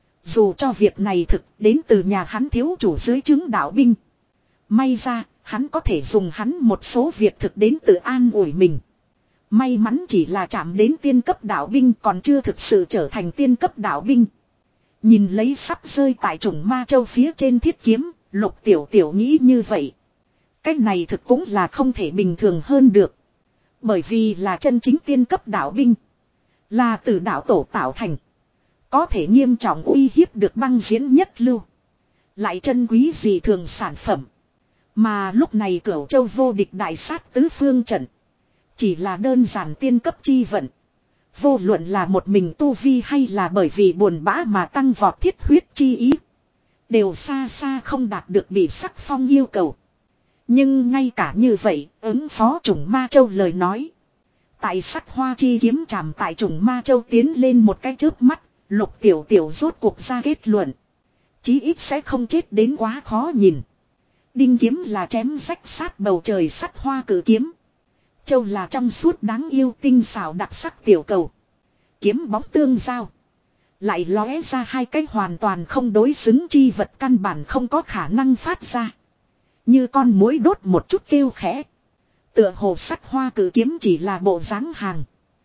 Dù cho việc này thực đến từ nhà hắn thiếu chủ dưới chứng đạo binh. May ra, hắn có thể dùng hắn một số việc thực đến từ an ủi mình. May mắn chỉ là chạm đến tiên cấp đạo binh, còn chưa thực sự trở thành tiên cấp đạo binh. Nhìn lấy sắp rơi tại Trùng Ma Châu phía trên thiết kiếm, Lục Tiểu Tiểu nghĩ như vậy. Cái này thực cũng là không thể bình thường hơn được. Bởi vì là chân chính tiên cấp đạo binh. Là từ đạo tổ tạo thành. Có thể nghiêm trọng uy hiếp được băng diễn nhất lưu. Lại chân quý gì thường sản phẩm. Mà lúc này Cửu Châu vô địch đại sát tứ phương trận. Chỉ là đơn giản tiên cấp chi vận. Vô luận là một mình tu vi hay là bởi vì buồn bã mà tăng vọt thiết huyết chi ý. Đều xa xa không đạt được bị sắc phong yêu cầu. Nhưng ngay cả như vậy, ứng phó Trùng Ma Châu lời nói. Tại sắt hoa chi kiếm chạm tại Trùng Ma Châu tiến lên một cái chớp mắt, Lục Tiểu Tiểu rốt cuộc ra kết luận. Chí ít sẽ không chết đến quá khó nhìn. Đinh kiếm là chém rách sát bầu trời sắt hoa cử kiếm. Châu là trong suốt đáng yêu tinh xảo đặc sắc tiểu cầu. Kiếm bóng tương giao. Lại lóe ra hai cái hoàn toàn không đối xứng chi vật căn bản không có khả năng phát ra. Như con muỗi đốt một chút kêu khẽ. Tựa hồ sắt hoa cử kiếm chỉ là bộ dáng hàng.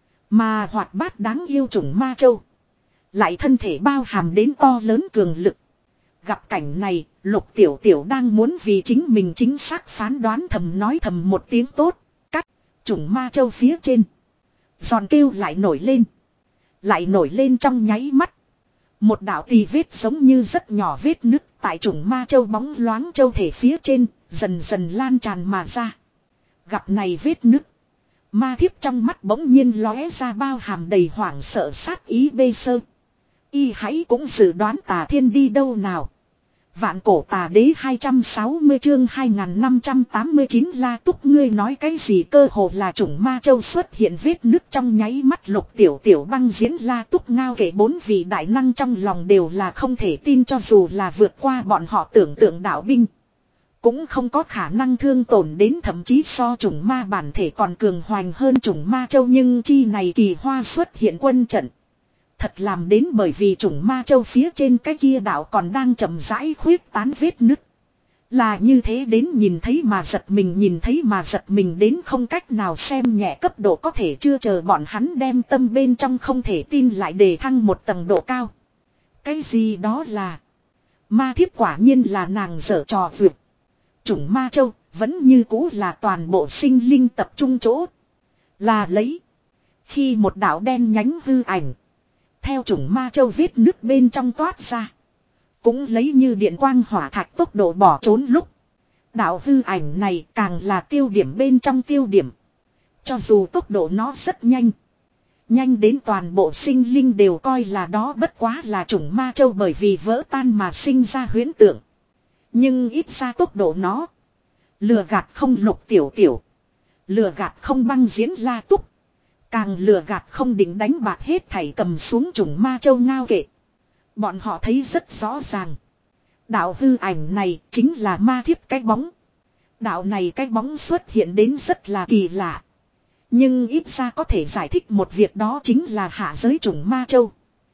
Mà hoạt bát đáng yêu Trùng Ma Châu. Lại thân thể bao hàm đến to lớn cường lực. Gặp cảnh này, Lục Tiểu Tiểu đang muốn vì chính mình chính xác phán đoán thầm nói thầm một tiếng tốt. Cắt, Trùng Ma Châu phía trên. Giòn kêu lại nổi lên. Lại nổi lên trong nháy mắt. Một đạo tì vết giống như rất nhỏ vết nứt tại Trùng Ma Châu bóng loáng châu thể phía trên, dần dần lan tràn mà ra. Gặp này vết nứt. Ma thiếp trong mắt bỗng nhiên lóe ra bao hàm đầy hoảng sợ sát ý bê sơ. Y hãy cũng dự đoán Tà Thiên đi đâu nào. Vạn cổ tà đế hai trăm sáu mươi chương hai nghìn năm trăm tám mươi chín La Túc ngươi nói cái gì cơ hồ là chủng ma châu xuất hiện vết nứt trong nháy mắt Lục Tiểu Tiểu băng diễn La Túc ngao kể bốn vị đại năng trong lòng đều là không thể tin cho dù là vượt qua bọn họ tưởng tượng đạo binh. Cũng không có khả năng thương tổn đến thậm chí so chủng ma bản thể còn cường hoành hơn chủng ma châu nhưng chi này kỳ hoa xuất hiện quân trận. Thật làm đến bởi vì chủng ma châu phía trên cái kia đạo còn đang chậm rãi khuyết tán vết nứt. Là như thế đến nhìn thấy mà giật mình nhìn thấy mà giật mình đến không cách nào xem nhẹ cấp độ có thể chưa chờ bọn hắn đem tâm bên trong không thể tin lại đề thăng một tầng độ cao. Cái gì đó là ma thiếp quả nhiên là nàng dở trò vượt. Chủng ma châu vẫn như cũ là toàn bộ sinh linh tập trung chỗ. Là lấy. Khi một đạo đen nhánh hư ảnh. Theo chủng ma châu vết nước bên trong toát ra. Cũng lấy như điện quang hỏa thạch tốc độ bỏ trốn lúc. Đạo hư ảnh này càng là tiêu điểm bên trong tiêu điểm. Cho dù tốc độ nó rất nhanh. Nhanh đến toàn bộ sinh linh đều coi là đó bất quá là chủng ma châu bởi vì vỡ tan mà sinh ra huyễn tượng. Nhưng ít ra tốc độ nó. Lừa gạt không Lục Tiểu Tiểu. Lừa gạt không băng diễn La Túc. Càng lừa gạt không định đánh bạc hết thảy cầm xuống chủng ma châu ngao kệ. Bọn họ thấy rất rõ ràng. Đạo hư ảnh này chính là ma thiếp cái bóng. Đạo này cái bóng xuất hiện đến rất là kỳ lạ. Nhưng ít ra có thể giải thích một việc đó chính là hạ giới chủng ma châu.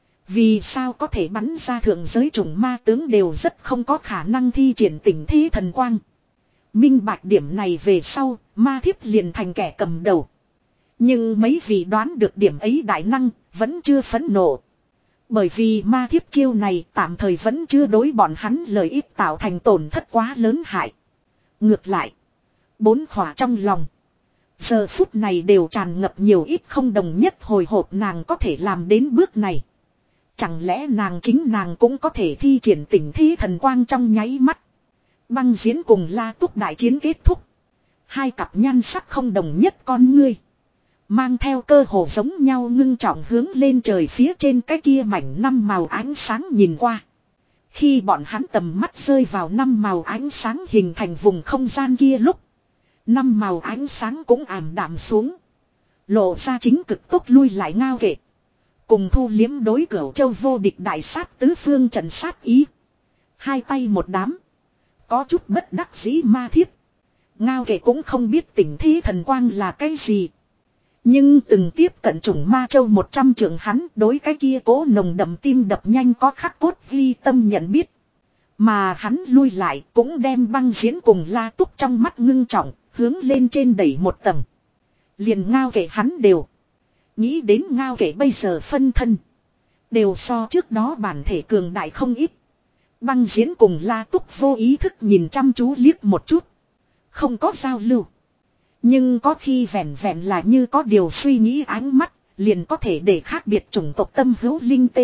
Vì sao có thể bắn ra thượng giới chủng ma tướng đều rất không có khả năng thi triển tình thế thần quang. Minh bạch điểm này về sau, ma thiếp liền thành kẻ cầm đầu. Nhưng mấy vị đoán được điểm ấy đại năng, vẫn chưa phẫn nộ. Bởi vì ma thiếp chiêu này tạm thời vẫn chưa đối bọn hắn lợi ích tạo thành tổn thất quá lớn hại. Ngược lại, bốn khỏa trong lòng. Giờ phút này đều tràn ngập nhiều ít không đồng nhất hồi hộp nàng có thể làm đến bước này. Chẳng lẽ nàng chính nàng cũng có thể thi triển tình thế thần quang trong nháy mắt. Băng diễn cùng La Túc đại chiến kết thúc. Hai cặp nhan sắc không đồng nhất con ngươi. Mang theo cơ hồ giống nhau ngưng trọng hướng lên trời phía trên cái kia mảnh năm màu ánh sáng nhìn qua. Khi bọn hắn tầm mắt rơi vào năm màu ánh sáng hình thành vùng không gian kia lúc. Năm màu ánh sáng cũng ảm đạm xuống. Lộ ra chính cực tốc lui lại ngao kệ. Cùng thu liếm đối cửu châu vô địch đại sát tứ phương trận sát ý. Hai tay một đám. Có chút bất đắc dĩ ma thiếp. Ngao kệ cũng không biết tình thế thần quang là cái gì. Nhưng từng tiếp cận chủng ma châu một trăm trường hắn đối cái kia cố nồng đậm tim đập nhanh có khắc cốt ghi tâm nhận biết. Mà hắn lui lại cũng đem băng diễn cùng La Túc trong mắt ngưng trọng hướng lên trên đẩy một tầng. Liền ngao kệ hắn đều. Nghĩ đến ngao kệ bây giờ phân thân. Đều so trước đó bản thể cường đại không ít. Băng diễn cùng La Túc vô ý thức nhìn chăm chú liếc một chút. Không có giao lưu. Nhưng có khi vẹn vẹn là như có điều suy nghĩ ánh mắt. Liền có thể để khác biệt chủng tộc tâm hữu linh tê.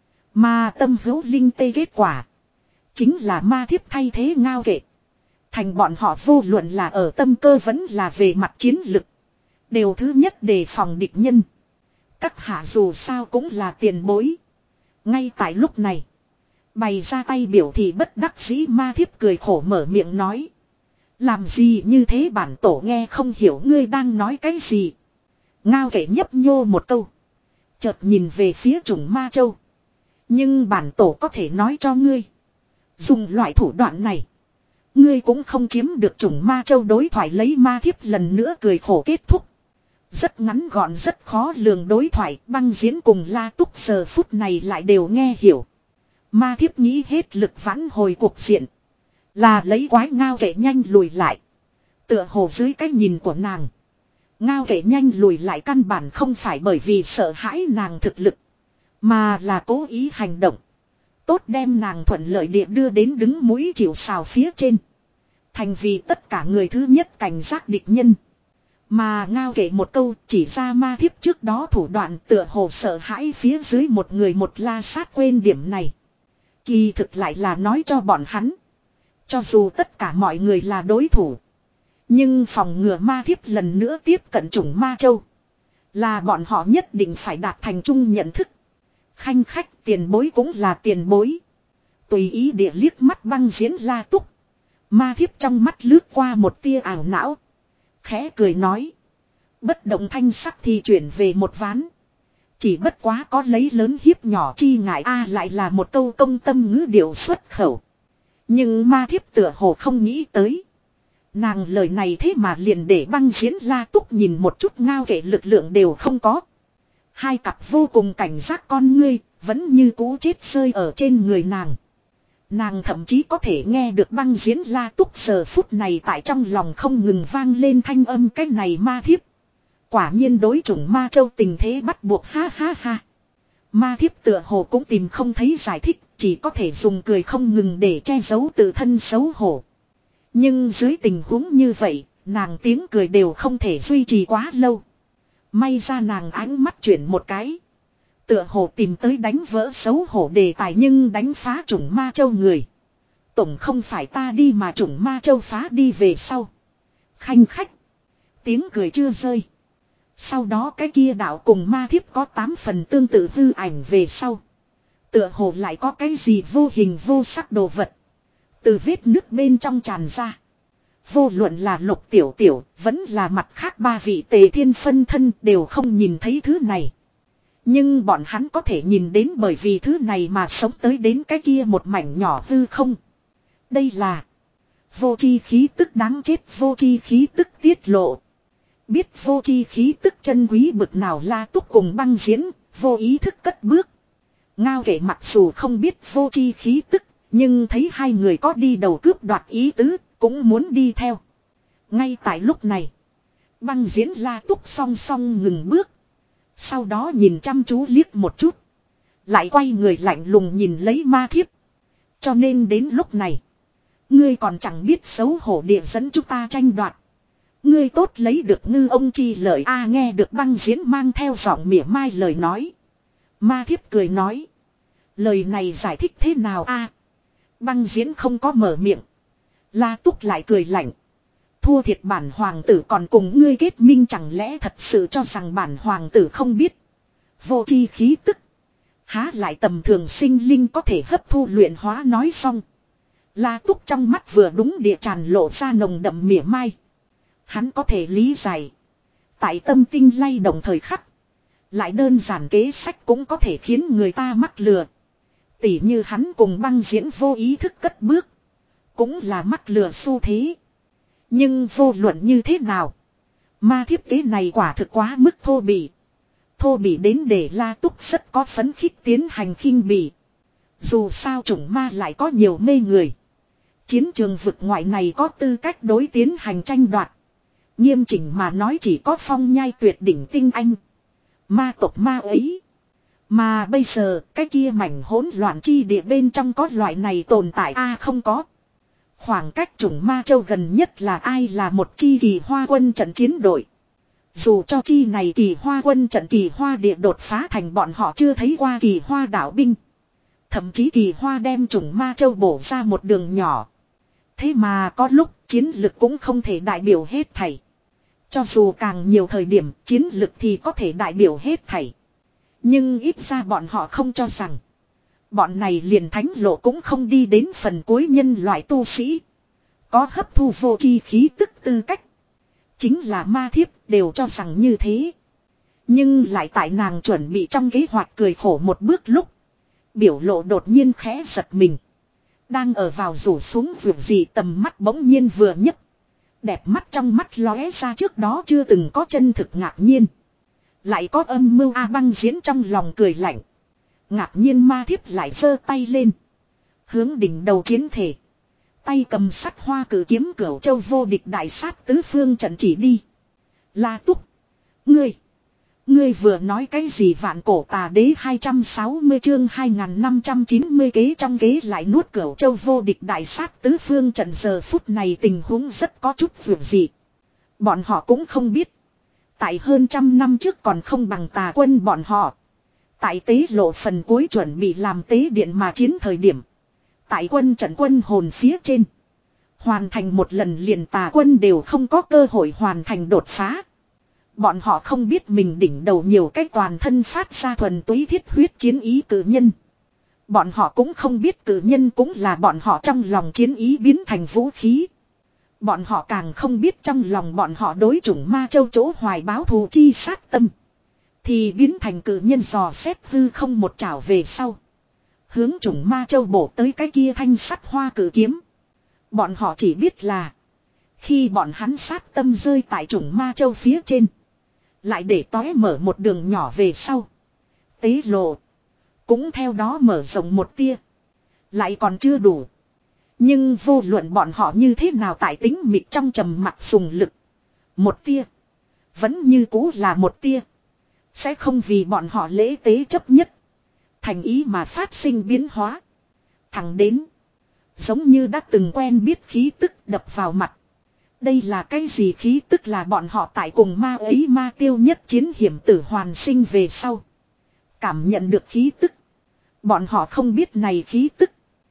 Mà tâm hữu linh tê kết quả. Chính là ma thiếp thay thế ngao kệ. Thành bọn họ vô luận là ở tâm cơ vẫn là về mặt chiến lực. Đều thứ nhất đề phòng địch nhân. Các hạ dù sao cũng là tiền bối. Ngay tại lúc này. Bày ra tay biểu thị bất đắc dĩ ma thiếp cười khổ mở miệng nói. Làm gì như thế bản tổ nghe không hiểu ngươi đang nói cái gì. Ngao kệ nhấp nhô một câu. Chợt nhìn về phía chủng ma châu. Nhưng bản tổ có thể nói cho ngươi. Dùng loại thủ đoạn này. Ngươi cũng không chiếm được chủng ma châu đối thoại lấy ma thiếp lần nữa cười khổ kết thúc. Rất ngắn gọn rất khó lường đối thoại băng diễn cùng La Túc giờ phút này lại đều nghe hiểu. Ma thiếp nghĩ hết lực vãn hồi cuộc diện. Là lấy quái ngao kệ nhanh lùi lại. Tựa hồ dưới cái nhìn của nàng. Ngao kệ nhanh lùi lại căn bản không phải bởi vì sợ hãi nàng thực lực. Mà là cố ý hành động. Tốt đem nàng thuận lợi địa đưa đến đứng mũi chịu sào phía trên. Thành vì tất cả người thứ nhất cảnh giác địch nhân. Mà ngao kệ một câu chỉ ra ma thiếp trước đó thủ đoạn tựa hồ sợ hãi phía dưới một người một la sát quên điểm này. Kỳ thực lại là nói cho bọn hắn. Cho dù tất cả mọi người là đối thủ. Nhưng phòng ngừa ma thiếp lần nữa tiếp cận chủng ma châu. Là bọn họ nhất định phải đạt thành chung nhận thức. Khanh khách tiền bối cũng là tiền bối. Tùy ý địa liếc mắt băng diễn La Túc. Ma thiếp trong mắt lướt qua một tia ảo não. Khẽ cười nói. Bất động thanh sắc thì chuyển về một ván. Chỉ bất quá có lấy lớn hiếp nhỏ chi ngại a lại là một câu công tâm ngữ điệu xuất khẩu. Nhưng ma thiếp tựa hồ không nghĩ tới. Nàng lời này thế mà liền để băng diễn La Túc nhìn một chút ngao kệ lực lượng đều không có. Hai cặp vô cùng cảnh giác con ngươi, vẫn như cũ chết rơi ở trên người nàng. Nàng thậm chí có thể nghe được băng diễn La Túc giờ phút này tại trong lòng không ngừng vang lên thanh âm cái này ma thiếp. Quả nhiên đối chủng ma châu tình thế bắt buộc ha ha ha. Ma thiếp tựa hồ cũng tìm không thấy giải thích, chỉ có thể dùng cười không ngừng để che giấu tự thân xấu hổ. Nhưng dưới tình huống như vậy, nàng tiếng cười đều không thể duy trì quá lâu. May ra nàng ánh mắt chuyển một cái. Tựa hồ tìm tới đánh vỡ xấu hổ đề tài nhưng đánh phá chủng ma châu người. Tổng không phải ta đi mà chủng ma châu phá đi về sau. Khanh khách. Tiếng cười chưa rơi. Sau đó cái kia đạo cùng ma thiếp có tám phần tương tự hư ảnh về sau. Tựa hồ lại có cái gì vô hình vô sắc đồ vật. Từ vết nước bên trong tràn ra. Vô luận là Lục Tiểu Tiểu, vẫn là mặt khác ba vị Tề Thiên phân thân đều không nhìn thấy thứ này. Nhưng bọn hắn có thể nhìn đến bởi vì thứ này mà sống tới đến cái kia một mảnh nhỏ hư không. Đây là vô chi khí tức đáng chết, vô chi khí tức tiết lộ. Biết vô chi khí tức chân quý bực nào La Túc cùng băng diễn, vô ý thức cất bước. Ngao kệ mặc dù không biết vô chi khí tức, nhưng thấy hai người có đi đầu cướp đoạt ý tứ, cũng muốn đi theo. Ngay tại lúc này, băng diễn La Túc song song ngừng bước. Sau đó nhìn chăm chú liếc một chút. Lại quay người lạnh lùng nhìn lấy ma thiếp. Cho nên đến lúc này, ngươi còn chẳng biết xấu hổ địa dẫn chúng ta tranh đoạt. Ngươi tốt lấy được ngư ông chi lợi a nghe được băng diễn mang theo giọng mỉa mai lời nói. Ma thiếp cười nói. Lời này giải thích thế nào a? Băng diễn không có mở miệng. La Túc lại cười lạnh. Thua thiệt bản hoàng tử còn cùng ngươi kết minh chẳng lẽ thật sự cho rằng bản hoàng tử không biết. Vô chi khí tức. Há lại tầm thường sinh linh có thể hấp thu luyện hóa nói xong. La Túc trong mắt vừa đúng địa tràn lộ ra nồng đậm mỉa mai. Hắn có thể lý giải. Tại tâm tinh lay động thời khắc. Lại đơn giản kế sách cũng có thể khiến người ta mắc lừa. Tỉ như hắn cùng băng diễn vô ý thức cất bước. Cũng là mắc lừa xu thế. Nhưng vô luận như thế nào. Ma thiếp kế này quả thực quá mức thô bỉ. Thô bỉ đến để La Túc rất có phấn khích tiến hành khinh bỉ. Dù sao chủng ma lại có nhiều mê người. Chiến trường vực ngoại này có tư cách đối tiến hành tranh đoạt. Nghiêm chỉnh mà nói chỉ có phong nhai tuyệt đỉnh tinh anh. Ma tộc ma ấy. Mà bây giờ cái kia mảnh hỗn loạn chi địa bên trong có loại này tồn tại a à, không có. Khoảng cách chủng ma châu gần nhất là ai là một chi kỳ hoa quân trận chiến đội. Dù cho chi này kỳ hoa quân trận kỳ hoa địa đột phá thành bọn họ chưa thấy qua kỳ hoa đảo binh. Thậm chí kỳ hoa đem chủng ma châu bổ ra một đường nhỏ. Thế mà có lúc chiến lực cũng không thể đại biểu hết thảy. Cho dù càng nhiều thời điểm chiến lực thì có thể đại biểu hết thảy. Nhưng ít ra bọn họ không cho rằng. Bọn này liền thánh lộ cũng không đi đến phần cuối nhân loại tu sĩ. Có hấp thu vô chi khí tức tư cách. Chính là ma thiếp đều cho rằng như thế. Nhưng lại tại nàng chuẩn bị trong kế hoạch cười khổ một bước lúc. Biểu lộ đột nhiên khẽ giật mình. Đang ở vào rủ xuống vượt gì tầm mắt bỗng nhiên vừa nhấc. Đẹp mắt trong mắt lóe ra trước đó chưa từng có chân thực ngạc nhiên. Lại có âm mưu A băng diễn trong lòng cười lạnh. Ngạc nhiên ma thiếp lại giơ tay lên. Hướng đỉnh đầu chiến thể. Tay cầm sắt hoa cử kiếm cửu châu vô địch đại sát tứ phương trận chỉ đi. La Túc. Ngươi. Ngươi vừa nói cái gì vạn cổ tà đế hai trăm sáu mươi chương hai nghìn năm trăm chín mươi kế trong kế lại nuốt cửu châu vô địch đại sát tứ phương trận giờ phút này tình huống rất có chút vượt dị. Bọn họ cũng không biết. Tại hơn trăm năm trước còn không bằng tà quân bọn họ. Tại tế lộ phần cuối chuẩn bị làm tế điện mà chiến thời điểm. Tại quân trận quân hồn phía trên. Hoàn thành một lần liền tà quân đều không có cơ hội hoàn thành đột phá. Bọn họ không biết mình đỉnh đầu nhiều cách toàn thân phát ra thuần túy thiết huyết chiến ý cử nhân. Bọn họ cũng không biết cử nhân cũng là bọn họ trong lòng chiến ý biến thành vũ khí. Bọn họ càng không biết trong lòng bọn họ đối chủng ma châu chỗ hoài báo thù chi sát tâm. Thì biến thành cử nhân dò xét hư không một chảo về sau. Hướng chủng ma châu bổ tới cái kia thanh sắt hoa cử kiếm. Bọn họ chỉ biết là. Khi bọn hắn sát tâm rơi tại chủng ma châu phía trên. Lại để tóe mở một đường nhỏ về sau. Tế lộ. Cũng theo đó mở rộng một tia. Lại còn chưa đủ. Nhưng vô luận bọn họ như thế nào tại tính mịt trong trầm mặc dùng lực. Một tia. Vẫn như cũ là một tia. Sẽ không vì bọn họ lễ tế chấp nhất. Thành ý mà phát sinh biến hóa. Thẳng đến. Giống như đã từng quen biết khí tức đập vào mặt. Đây là cái gì khí tức là bọn họ tại cùng ma ấy ma tiêu nhất chiến hiểm tử hoàn sinh về sau. Cảm nhận được khí tức. Bọn họ không biết này khí tức.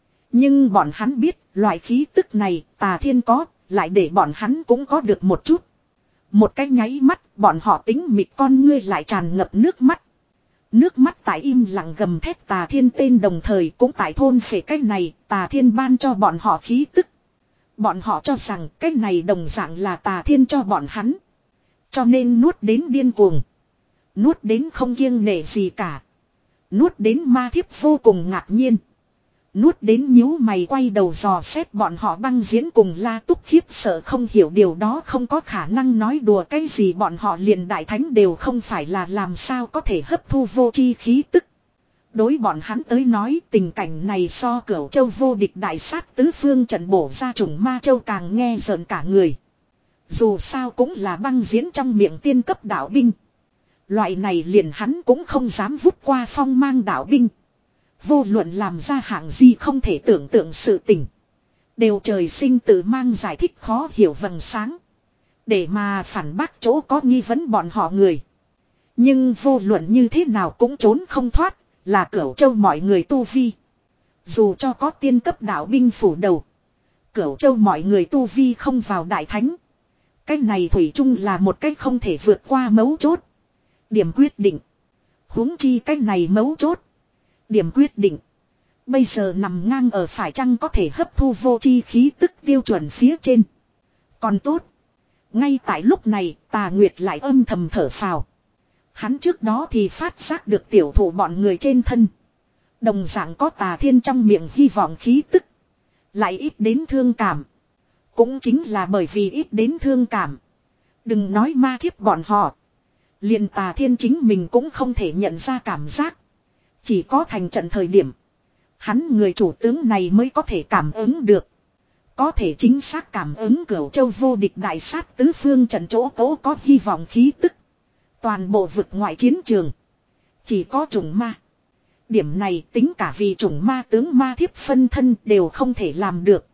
Nhưng bọn hắn biết loại khí tức này tà thiên có, lại để bọn hắn cũng có được một chút. Một cái nháy mắt, bọn họ tính mịt con ngươi lại tràn ngập nước mắt. Nước mắt tại im lặng gầm thét tà thiên tên đồng thời cũng tại thôn phệ cái này, tà thiên ban cho bọn họ khí tức. Bọn họ cho rằng cái này đồng dạng là tà thiên cho bọn hắn. Cho nên nuốt đến điên cuồng. Nuốt đến không kiêng nể gì cả. Nuốt đến ma thiếp vô cùng ngạc nhiên. Nuốt đến nhíu mày quay đầu dò xét bọn họ băng diễn cùng la túc khiếp sợ không hiểu điều đó không có khả năng nói đùa cái gì bọn họ liền đại thánh đều không phải là làm sao có thể hấp thu vô chi khí tức. Đối bọn hắn tới nói tình cảnh này so Cửu Châu vô địch đại sát tứ phương trận bổ ra trùng ma châu càng nghe rợn cả người. Dù sao cũng là băng diễn trong miệng tiên cấp đạo binh. Loại này liền hắn cũng không dám vút qua phong mang đạo binh. Vô luận làm ra hạng gì không thể tưởng tượng sự tình. Đều trời sinh tự mang giải thích khó hiểu vầng sáng. Để mà phản bác chỗ có nghi vấn bọn họ người. Nhưng vô luận như thế nào cũng trốn không thoát. Là Cửu Châu mọi người tu vi. Dù cho có tiên cấp đạo binh phủ đầu. Cửu Châu mọi người tu vi không vào đại thánh. Cái này thủy chung là một cái không thể vượt qua mấu chốt. Điểm quyết định. Huống chi cái này mấu chốt. Điểm quyết định. Bây giờ nằm ngang ở phải chăng có thể hấp thu vô chi khí tức tiêu chuẩn phía trên. Còn tốt. Ngay tại lúc này Tà Nguyệt lại âm thầm thở phào. Hắn trước đó thì phát giác được tiểu thủ bọn người trên thân. Đồng dạng có tà thiên trong miệng hy vọng khí tức. Lại ít đến thương cảm. Cũng chính là bởi vì ít đến thương cảm. Đừng nói ma thiếp bọn họ. Liền tà thiên chính mình cũng không thể nhận ra cảm giác. Chỉ có thành trận thời điểm. Hắn người chủ tướng này mới có thể cảm ứng được. Có thể chính xác cảm ứng Cửu Châu vô địch đại sát tứ phương trận chỗ cố có hy vọng khí tức. Toàn bộ vực ngoại chiến trường. Chỉ có chủng ma. Điểm này tính cả vì chủng ma tướng ma thiếp phân thân đều không thể làm được.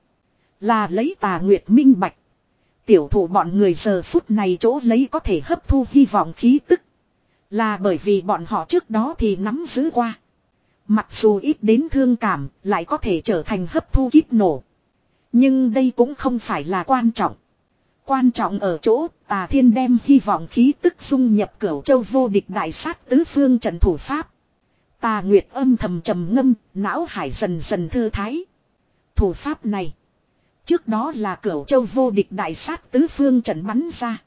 Là lấy Tà Nguyệt minh bạch. Tiểu thủ bọn người giờ phút này chỗ lấy có thể hấp thu hy vọng khí tức. Là bởi vì bọn họ trước đó thì nắm giữ qua. Mặc dù ít đến thương cảm lại có thể trở thành hấp thu kíp nổ. Nhưng đây cũng không phải là quan trọng. Quan trọng ở chỗ Tà Thiên đem hy vọng khí tức dung nhập Cửu Châu vô địch đại sát tứ phương trận thủ pháp. Tà Nguyệt âm thầm trầm ngâm, não hải dần dần thư thái. Thủ pháp này. Trước đó là Cửu Châu vô địch đại sát tứ phương trận bắn ra.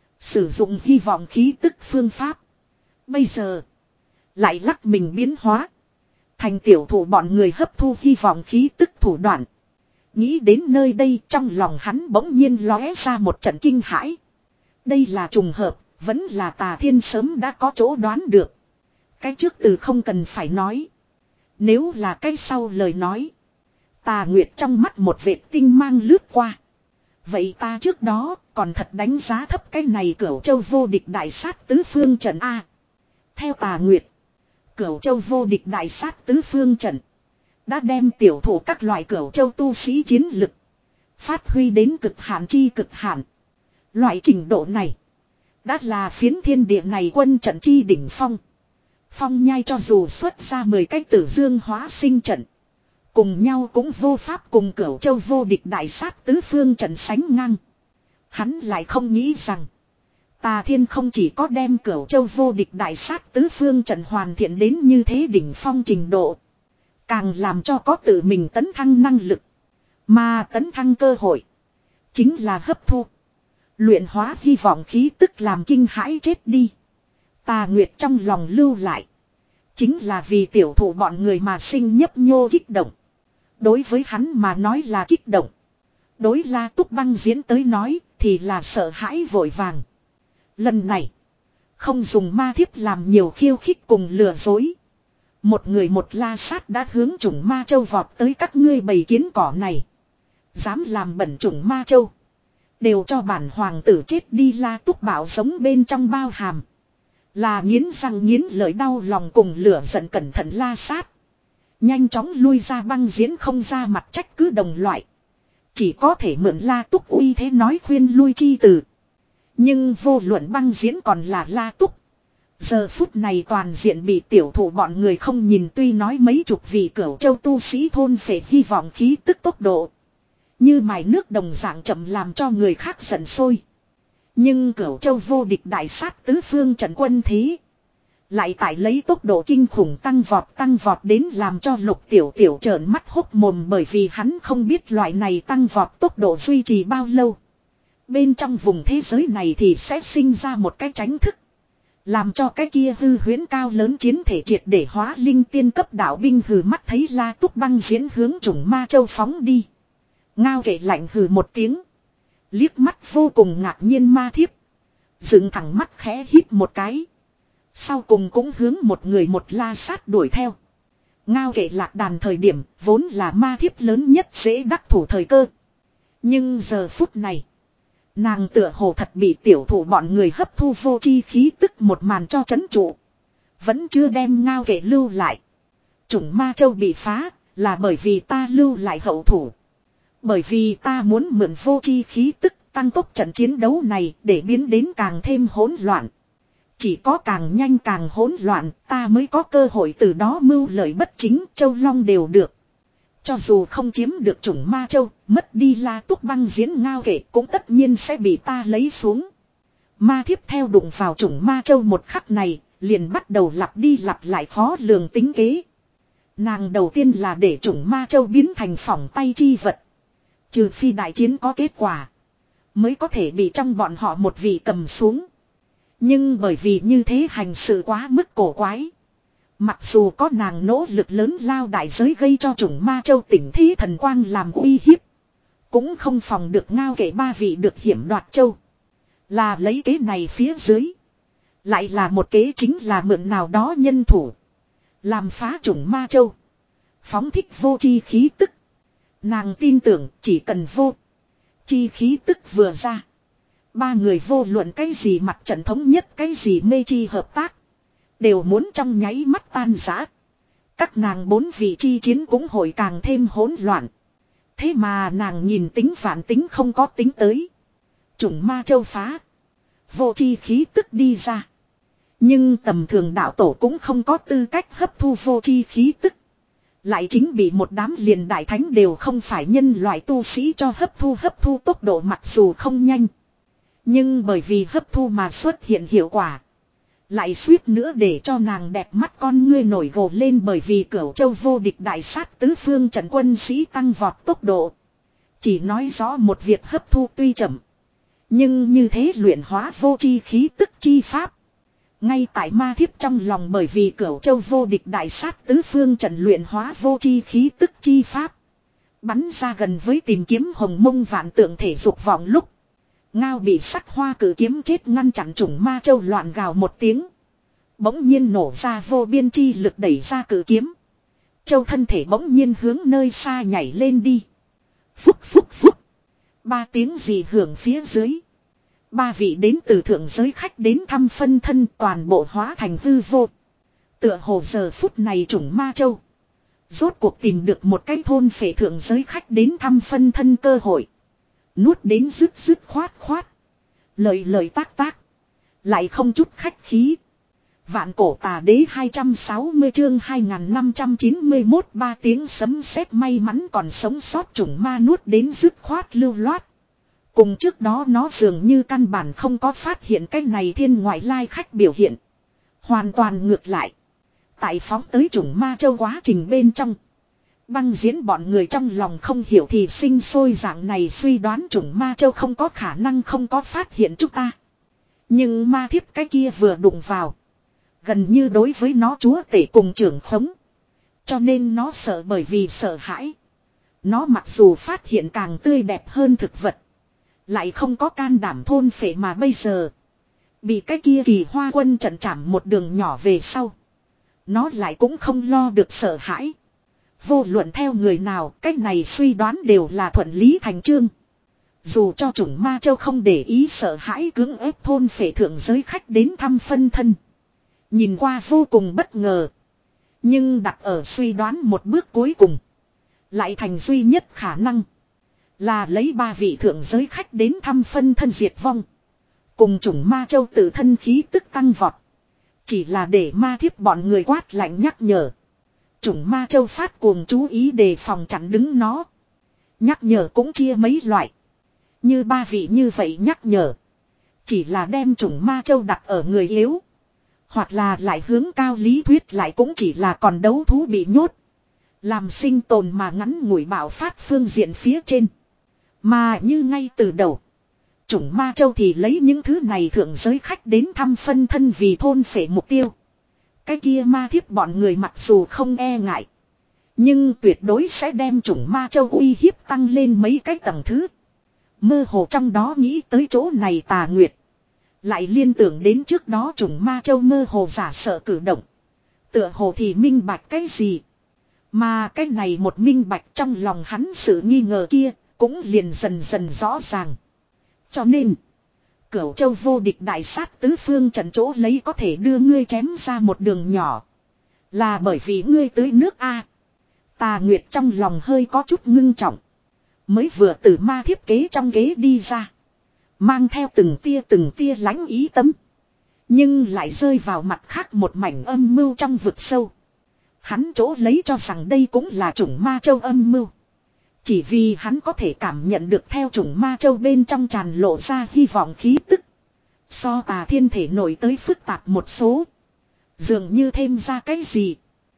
Sử dụng hy vọng khí tức phương pháp. Bây giờ. Lại lắc mình biến hóa. Thành tiểu thủ bọn người hấp thu hy vọng khí tức thủ đoạn. Nghĩ đến nơi đây trong lòng hắn bỗng nhiên lóe ra một trận kinh hãi. Đây là trùng hợp, vẫn là Tà Thiên sớm đã có chỗ đoán được. Cái trước từ không cần phải nói. Nếu là cái sau lời nói. Tà Nguyệt trong mắt một vệt tinh mang lướt qua. Vậy ta trước đó còn thật đánh giá thấp cái này Cửu Châu vô địch đại sát tứ phương trận A. Theo Tà Nguyệt. Cửu Châu vô địch đại sát tứ phương trận. Đã đem tiểu thủ các loại Cửu Châu tu sĩ chiến lực. Phát huy đến cực hạn chi cực hạn. Loại trình độ này. Đã là phiến thiên địa này quân trận chi đỉnh phong. Phong nhai cho dù xuất ra mười cái tử dương hóa sinh trận. Cùng nhau cũng vô pháp cùng Cửu Châu vô địch đại sát tứ phương trận sánh ngang. Hắn lại không nghĩ rằng. Tà Thiên không chỉ có đem Cửu Châu vô địch đại sát tứ phương trận hoàn thiện đến như thế đỉnh phong trình độ. Càng làm cho có tự mình tấn thăng năng lực. Mà tấn thăng cơ hội. Chính là hấp thu. Luyện hóa hy vọng khí tức làm kinh hãi chết đi. Tà Nguyệt trong lòng lưu lại. Chính là vì tiểu thụ bọn người mà sinh nhấp nhô kích động. Đối với hắn mà nói là kích động. Đối La Túc Băng diễn tới nói thì là sợ hãi vội vàng. Lần này. Không dùng ma thiếp làm nhiều khiêu khích cùng lừa dối. Một người một la sát đã hướng chủng ma châu vọt tới các ngươi bầy kiến cỏ này. Dám làm bẩn chủng ma châu. Đều cho bản hoàng tử chết đi. La Túc bảo giống bên trong bao hàm. Là nghiến răng nghiến lợi đau lòng cùng lửa giận cẩn thận la sát. Nhanh chóng lui ra băng diễn không ra mặt trách cứ đồng loại. Chỉ có thể mượn La Túc uy thế nói khuyên lui chi từ. Nhưng vô luận băng diễn còn là La Túc. Giờ phút này toàn diện bị tiểu thủ bọn người không nhìn, tuy nói mấy chục vị cửu châu tu sĩ thôn phệ hy vọng khí tức tốc độ. Như mài nước đồng dạng chậm làm cho người khác giận sôi. Nhưng cửu châu vô địch đại sát tứ phương trận quân thế. Lại tại lấy tốc độ kinh khủng tăng vọt tăng vọt đến làm cho Lục Tiểu Tiểu trợn mắt hốc mồm, bởi vì hắn không biết loại này tăng vọt tốc độ duy trì bao lâu. Bên trong vùng thế giới này thì sẽ sinh ra một cái tránh thức. Làm cho cái kia hư huyễn cao lớn chiến thể triệt để hóa linh tiên cấp đạo binh hừ mắt thấy La Túc Băng diễn hướng chủng ma châu phóng đi. Ngao kệ lạnh hừ một tiếng. Liếc mắt vô cùng ngạc nhiên ma thiếp. Dựng thẳng mắt khẽ hít một cái. Sau cùng cũng hướng một người một la sát đuổi theo. Ngao kệ lạc đàn thời điểm vốn là ma thiếp lớn nhất dễ đắc thủ thời cơ. Nhưng giờ phút này. Nàng tựa hồ thật bị tiểu thủ bọn người hấp thu vô chi khí tức một màn cho chấn trụ. Vẫn chưa đem ngao kệ lưu lại. Chủng ma châu bị phá là bởi vì ta lưu lại hậu thủ. Bởi vì ta muốn mượn vô chi khí tức tăng tốc trận chiến đấu này để biến đến càng thêm hỗn loạn. Chỉ có càng nhanh càng hỗn loạn ta mới có cơ hội từ đó mưu lợi bất chính, châu long đều được. Cho dù không chiếm được chủng ma châu, mất đi La Túc Băng diễn ngao kệ cũng tất nhiên sẽ bị ta lấy xuống. Ma thiếp theo đụng vào chủng ma châu một khắc này, liền bắt đầu lặp đi lặp lại khó lường tính kế. Nàng đầu tiên là để chủng ma châu biến thành phỏng tay chi vật. Trừ phi đại chiến có kết quả, mới có thể bị trong bọn họ một vị cầm xuống. Nhưng bởi vì như thế hành sự quá mức cổ quái. Mặc dù có nàng nỗ lực lớn lao đại giới gây cho chủng ma châu tỉnh thí thần quang làm uy hiếp. Cũng không phòng được ngao kệ ba vị được hiểm đoạt châu. Là lấy kế này phía dưới. Lại là một kế chính là mượn nào đó nhân thủ. Làm phá chủng ma châu. Phóng thích vô chi khí tức. Nàng tin tưởng chỉ cần vô chi khí tức vừa ra. Ba người vô luận cái gì mặt trận thống nhất cái gì mê chi hợp tác. Đều muốn trong nháy mắt tan rã. Các nàng bốn vị chi chiến cũng hội càng thêm hỗn loạn. Thế mà nàng nhìn tính phản tính không có tính tới. Chủng ma châu phá. Vô chi khí tức đi ra. Nhưng tầm thường đạo tổ cũng không có tư cách hấp thu vô chi khí tức. Lại chính bị một đám liền đại thánh đều không phải nhân loại tu sĩ cho hấp thu hấp thu tốc độ mặc dù không nhanh. Nhưng bởi vì hấp thu mà xuất hiện hiệu quả. Lại suýt nữa để cho nàng đẹp mắt con ngươi nổi gồ lên, bởi vì Cửu Châu vô địch đại sát tứ phương trận quân sĩ tăng vọt tốc độ. Chỉ nói rõ một việc hấp thu tuy chậm. Nhưng như thế luyện hóa vô chi khí tức chi pháp. Ngay tại ma thiếp trong lòng, bởi vì Cửu Châu vô địch đại sát tứ phương trận luyện hóa vô chi khí tức chi pháp. Bắn ra gần với tìm kiếm hồng mông vạn tượng thể dục vọng lúc. Ngao bị sắc hoa cử kiếm chết ngăn chặn chủng ma châu loạn gào một tiếng. Bỗng nhiên nổ ra vô biên chi lực đẩy ra cử kiếm. Châu thân thể bỗng nhiên hướng nơi xa nhảy lên đi. Phúc phúc phúc. Ba tiếng gì hưởng phía dưới. Ba vị đến từ thượng giới khách đến thăm phân thân toàn bộ hóa thành hư vô. Tựa hồ giờ phút này chủng ma châu. Rốt cuộc tìm được một cái thôn phệ thượng giới khách đến thăm phân thân cơ hội. Nuốt đến rứt rứt khoát khoát. Lời lời tác tác. Lại không chút khách khí. Vạn cổ tà đế hai trăm sáu mươi chương hai nghìn năm trăm chín mươi mốt ba tiếng sấm sét may mắn còn sống sót chủng ma nuốt đến dứt khoát lưu loát. Cùng trước đó nó dường như căn bản không có phát hiện cái này thiên ngoại lai khách biểu hiện. Hoàn toàn ngược lại. Tại phóng tới chủng ma châu quá trình bên trong. Băng diễn bọn người trong lòng không hiểu thì sinh sôi dạng này suy đoán chủng ma châu không có khả năng không có phát hiện chúng ta. Nhưng ma thiếp cái kia vừa đụng vào. Gần như đối với nó chúa tể cùng trưởng khống. Cho nên nó sợ bởi vì sợ hãi. Nó mặc dù phát hiện càng tươi đẹp hơn thực vật. Lại không có can đảm thôn phệ mà bây giờ. Bị cái kia kỳ hoa quân trận chảm một đường nhỏ về sau. Nó lại cũng không lo được sợ hãi. Vô luận theo người nào, cách này suy đoán đều là thuận lý thành chương. Dù cho chủng ma châu không để ý sợ hãi cưỡng ép thôn phệ thượng giới khách đến thăm phân thân. Nhìn qua vô cùng bất ngờ. Nhưng đặt ở suy đoán một bước cuối cùng. Lại thành duy nhất khả năng. Là lấy ba vị thượng giới khách đến thăm phân thân diệt vong. Cùng chủng ma châu tự thân khí tức tăng vọt. Chỉ là để ma thiếp bọn người quát lạnh nhắc nhở. Chủng ma châu phát cuồng chú ý đề phòng chặn đứng nó. Nhắc nhở cũng chia mấy loại. Như ba vị như vậy nhắc nhở. Chỉ là đem chủng ma châu đặt ở người yếu. Hoặc là lại hướng cao lý thuyết lại cũng chỉ là còn đấu thú bị nhốt. Làm sinh tồn mà ngắn ngủi bạo phát phương diện phía trên. Mà như ngay từ đầu. Chủng ma châu thì lấy những thứ này thượng giới khách đến thăm phân thân vì thôn phệ mục tiêu. Cái kia ma thiếp bọn người mặc dù không e ngại. Nhưng tuyệt đối sẽ đem chủng ma châu uy hiếp tăng lên mấy cái tầng thứ. Mơ hồ trong đó nghĩ tới chỗ này Tà Nguyệt. Lại liên tưởng đến trước đó chủng ma châu mơ hồ giả sợ cử động. Tựa hồ thì minh bạch cái gì. Mà cái này một minh bạch trong lòng hắn sự nghi ngờ kia cũng liền dần dần rõ ràng. Cho nên, Cửu Châu vô địch đại sát tứ phương trận chỗ lấy có thể đưa ngươi chém ra một đường nhỏ. Là bởi vì ngươi tới nước A. Tà Nguyệt trong lòng hơi có chút ngưng trọng. Mới vừa từ ma thiếp kế trong ghế đi ra. Mang theo từng tia từng tia lánh ý tấm. Nhưng lại rơi vào mặt khác một mảnh âm mưu trong vực sâu. Hắn chỗ lấy cho rằng đây cũng là chủng ma châu âm mưu. Chỉ vì hắn có thể cảm nhận được theo chủng ma châu bên trong tràn lộ ra hy vọng khí tức. So Tà Thiên thể nổi tới phức tạp một số. Dường như thêm ra cái gì.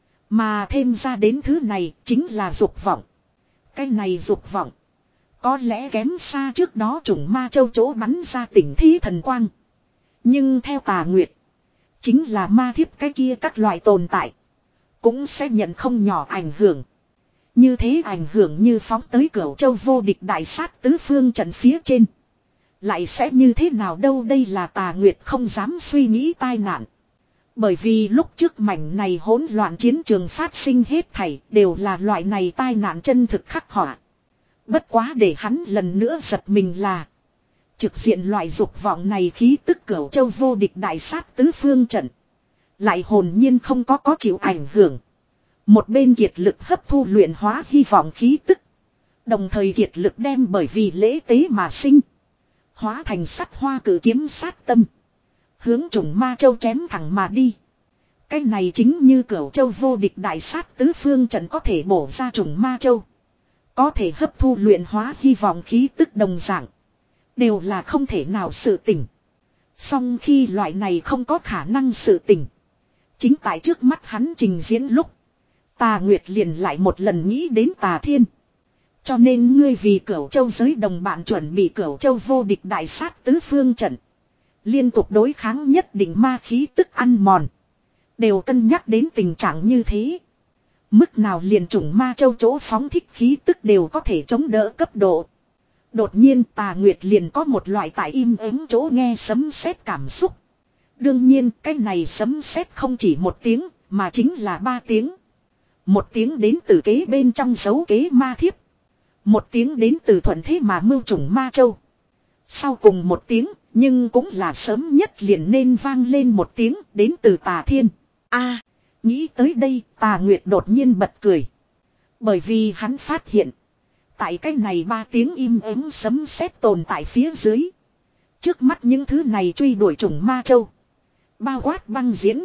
Mà thêm ra đến thứ này chính là dục vọng. Cái này dục vọng. Có lẽ kém xa trước đó chủng ma châu chỗ bắn ra tỉnh thí thần quang. Nhưng theo Tà Nguyệt. Chính là ma thiếp cái kia các loại tồn tại. Cũng sẽ nhận không nhỏ ảnh hưởng. Như thế ảnh hưởng như phóng tới Cửu Châu vô địch đại sát tứ phương trận phía trên. Lại sẽ như thế nào đâu, đây là Tà Nguyệt không dám suy nghĩ tai nạn. Bởi vì lúc trước mảnh này hỗn loạn chiến trường phát sinh hết thảy đều là loại này tai nạn chân thực khắc họa. Bất quá để hắn lần nữa giật mình là. Trực diện loại dục vọng này khí tức Cửu Châu vô địch đại sát tứ phương trận. Lại hồn nhiên không có có chịu ảnh hưởng. Một bên kiệt lực hấp thu luyện hóa hy vọng khí tức. Đồng thời kiệt lực đem bởi vì lễ tế mà sinh. Hóa thành sắt hoa cử kiếm sát tâm. Hướng chủng ma châu chém thẳng mà đi. Cái này chính như Cửu Châu vô địch đại sát tứ phương trận có thể bổ ra chủng ma châu. Có thể hấp thu luyện hóa hy vọng khí tức đồng dạng. Đều là không thể nào sự tỉnh. Song khi loại này không có khả năng sự tỉnh. Chính tại trước mắt hắn trình diễn lúc. Tà Nguyệt liền lại một lần nghĩ đến Tà Thiên. Cho nên ngươi vì Cửu Châu giới đồng bạn chuẩn bị Cửu Châu vô địch đại sát tứ phương trận. Liên tục đối kháng nhất định ma khí tức ăn mòn. Đều cân nhắc đến tình trạng như thế. Mức nào liền chủng ma châu chỗ phóng thích khí tức đều có thể chống đỡ cấp độ. Đột nhiên Tà Nguyệt liền có một loại tại im ắng chỗ nghe sấm sét cảm xúc. Đương nhiên cái này sấm sét không chỉ một tiếng mà chính là ba tiếng. Một tiếng đến từ kế bên trong dấu kế ma thiếp. Một tiếng đến từ thuận thế mà mưu chủng ma châu. Sau cùng một tiếng, nhưng cũng là sớm nhất liền nên vang lên một tiếng đến từ Tà Thiên. A, nghĩ tới đây Tà Nguyệt đột nhiên bật cười. Bởi vì hắn phát hiện, tại cái này ba tiếng im ắng sấm sét tồn tại phía dưới. Trước mắt những thứ này truy đuổi chủng ma châu. Bao quát băng diễn.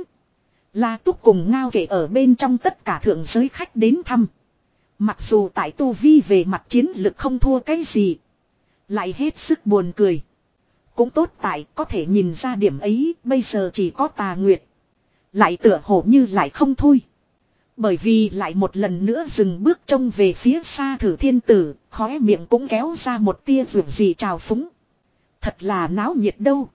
La Túc cùng Ngao Kể ở bên trong tất cả thượng giới khách đến thăm. Mặc dù tại tu vi về mặt chiến lực không thua cái gì. Lại hết sức buồn cười. Cũng tốt tại có thể nhìn ra điểm ấy bây giờ chỉ có Tà Nguyệt. Lại tựa hồ như lại không thôi. Bởi vì lại một lần nữa dừng bước trông về phía xa Thử Thiên Tử, khóe miệng cũng kéo ra một tia rượu gì trào phúng. Thật là náo nhiệt đâu.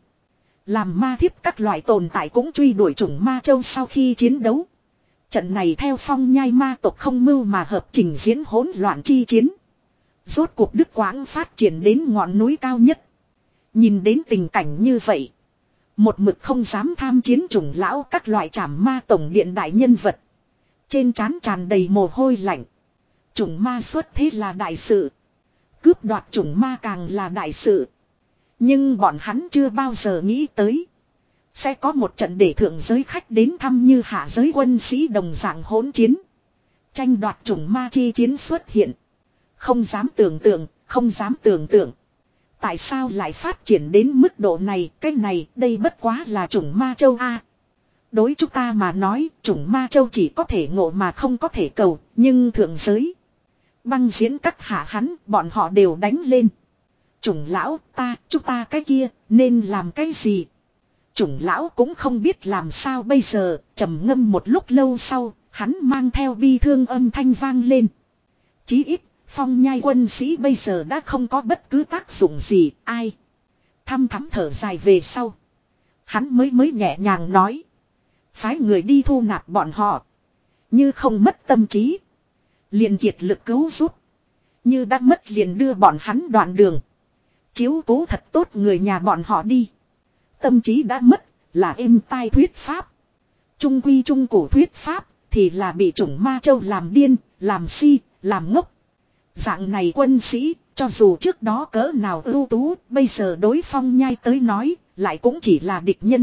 Làm ma thiếp các loại tồn tại cũng truy đuổi chủng ma châu sau khi chiến đấu. Trận này theo Phong Nhai ma tộc không mưu mà hợp trình diễn hỗn loạn chi chiến. Rốt cuộc Đức Quãng phát triển đến ngọn núi cao nhất. Nhìn đến tình cảnh như vậy. Một mực không dám tham chiến chủng lão các loại trảm ma tổng điện đại nhân vật. Trên trán tràn đầy mồ hôi lạnh. Chủng ma xuất thế là đại sự. Cướp đoạt chủng ma càng là đại sự. Nhưng bọn hắn chưa bao giờ nghĩ tới. Sẽ có một trận để thượng giới khách đến thăm như hạ giới quân sĩ đồng dạng hỗn chiến. Tranh đoạt chủng ma chi chiến xuất hiện. Không dám tưởng tượng, không dám tưởng tượng. Tại sao lại phát triển đến mức độ này, cái này, đây bất quá là chủng ma châu A. Đối chúng ta mà nói, chủng ma châu chỉ có thể ngộ mà không có thể cầu, nhưng thượng giới. Băng diễn các hạ hắn, bọn họ đều đánh lên. Chủng lão, ta, chúng ta cái kia, nên làm cái gì? Chủng lão cũng không biết làm sao bây giờ, trầm ngâm một lúc lâu sau, hắn mang theo bi thương âm thanh vang lên. Chí ít, Phong Nhai quân sĩ bây giờ đã không có bất cứ tác dụng gì, ai. Thăm thắm thở dài về sau. Hắn mới mới nhẹ nhàng nói. Phái người đi thu nạp bọn họ. Như không mất tâm trí. Liền kiệt lực cứu giúp. Như đã mất liền đưa bọn hắn đoạn đường. Chiếu cố thật tốt người nhà bọn họ đi. Tâm trí đã mất là êm tai thuyết pháp. Trung quy trung cổ thuyết pháp thì là bị chủng ma châu làm điên, làm si, làm ngốc. Dạng này quân sĩ, cho dù trước đó cỡ nào ưu tú, bây giờ đối Phong Nhai tới nói, lại cũng chỉ là địch nhân.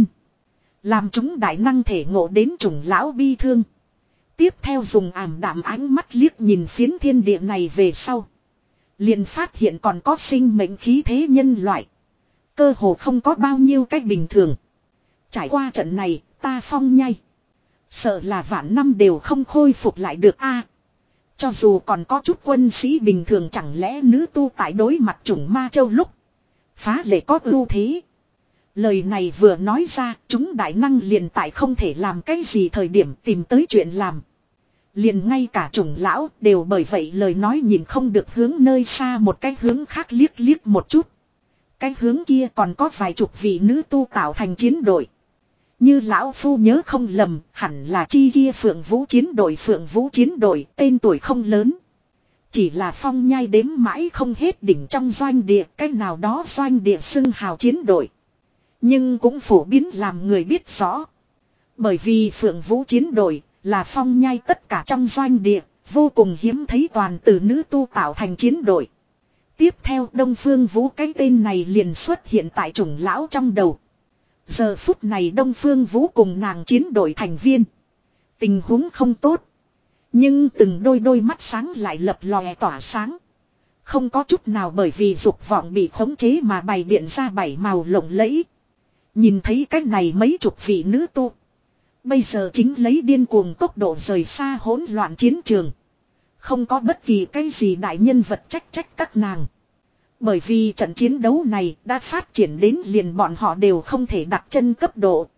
Làm chúng đại năng thể ngộ đến chủng lão bi thương. Tiếp theo dùng ảm đạm ánh mắt liếc nhìn phiến thiên địa này về sau. Liền phát hiện còn có sinh mệnh khí thế nhân loại. Cơ hồ không có bao nhiêu cách bình thường. Trải qua trận này, ta Phong Nhai. Sợ là vạn năm đều không khôi phục lại được a. Cho dù còn có chút quân sĩ bình thường chẳng lẽ nữ tu tại đối mặt chủng ma châu lúc. Phá lệ có ưu thế. Lời này vừa nói ra, chúng đại năng liền tại không thể làm cái gì thời điểm tìm tới chuyện làm. Liền ngay cả chủng lão đều bởi vậy lời nói nhìn không được hướng nơi xa một cái hướng khác liếc liếc một chút. Cái hướng kia còn có vài chục vị nữ tu tạo thành chiến đội. Như lão phu nhớ không lầm, hẳn là chi kia Phượng Vũ chiến đội Phượng Vũ chiến đội, tên tuổi không lớn. Chỉ là Phong Nhai đếm mãi không hết đỉnh trong doanh địa, cái nào đó doanh địa xưng hào chiến đội. Nhưng cũng phổ biến làm người biết rõ. Bởi vì Phượng Vũ chiến đội là Phong Nhai tất cả trong doanh địa, vô cùng hiếm thấy toàn từ nữ tu tạo thành chiến đội. Tiếp theo Đông Phương Vũ cái tên này liền xuất hiện tại chủng lão trong đầu. Giờ phút này Đông Phương Vũ cùng nàng chiến đội thành viên. Tình huống không tốt. Nhưng từng đôi đôi mắt sáng lại lập lòe tỏa sáng. Không có chút nào bởi vì dục vọng bị khống chế mà bày biện ra bảy màu lộng lẫy. Nhìn thấy cái này mấy chục vị nữ tu. Bây giờ chính lấy điên cuồng tốc độ rời xa hỗn loạn chiến trường. Không có bất kỳ cái gì đại nhân vật trách trách các nàng. Bởi vì trận chiến đấu này đã phát triển đến liền bọn họ đều không thể đặt chân cấp độ.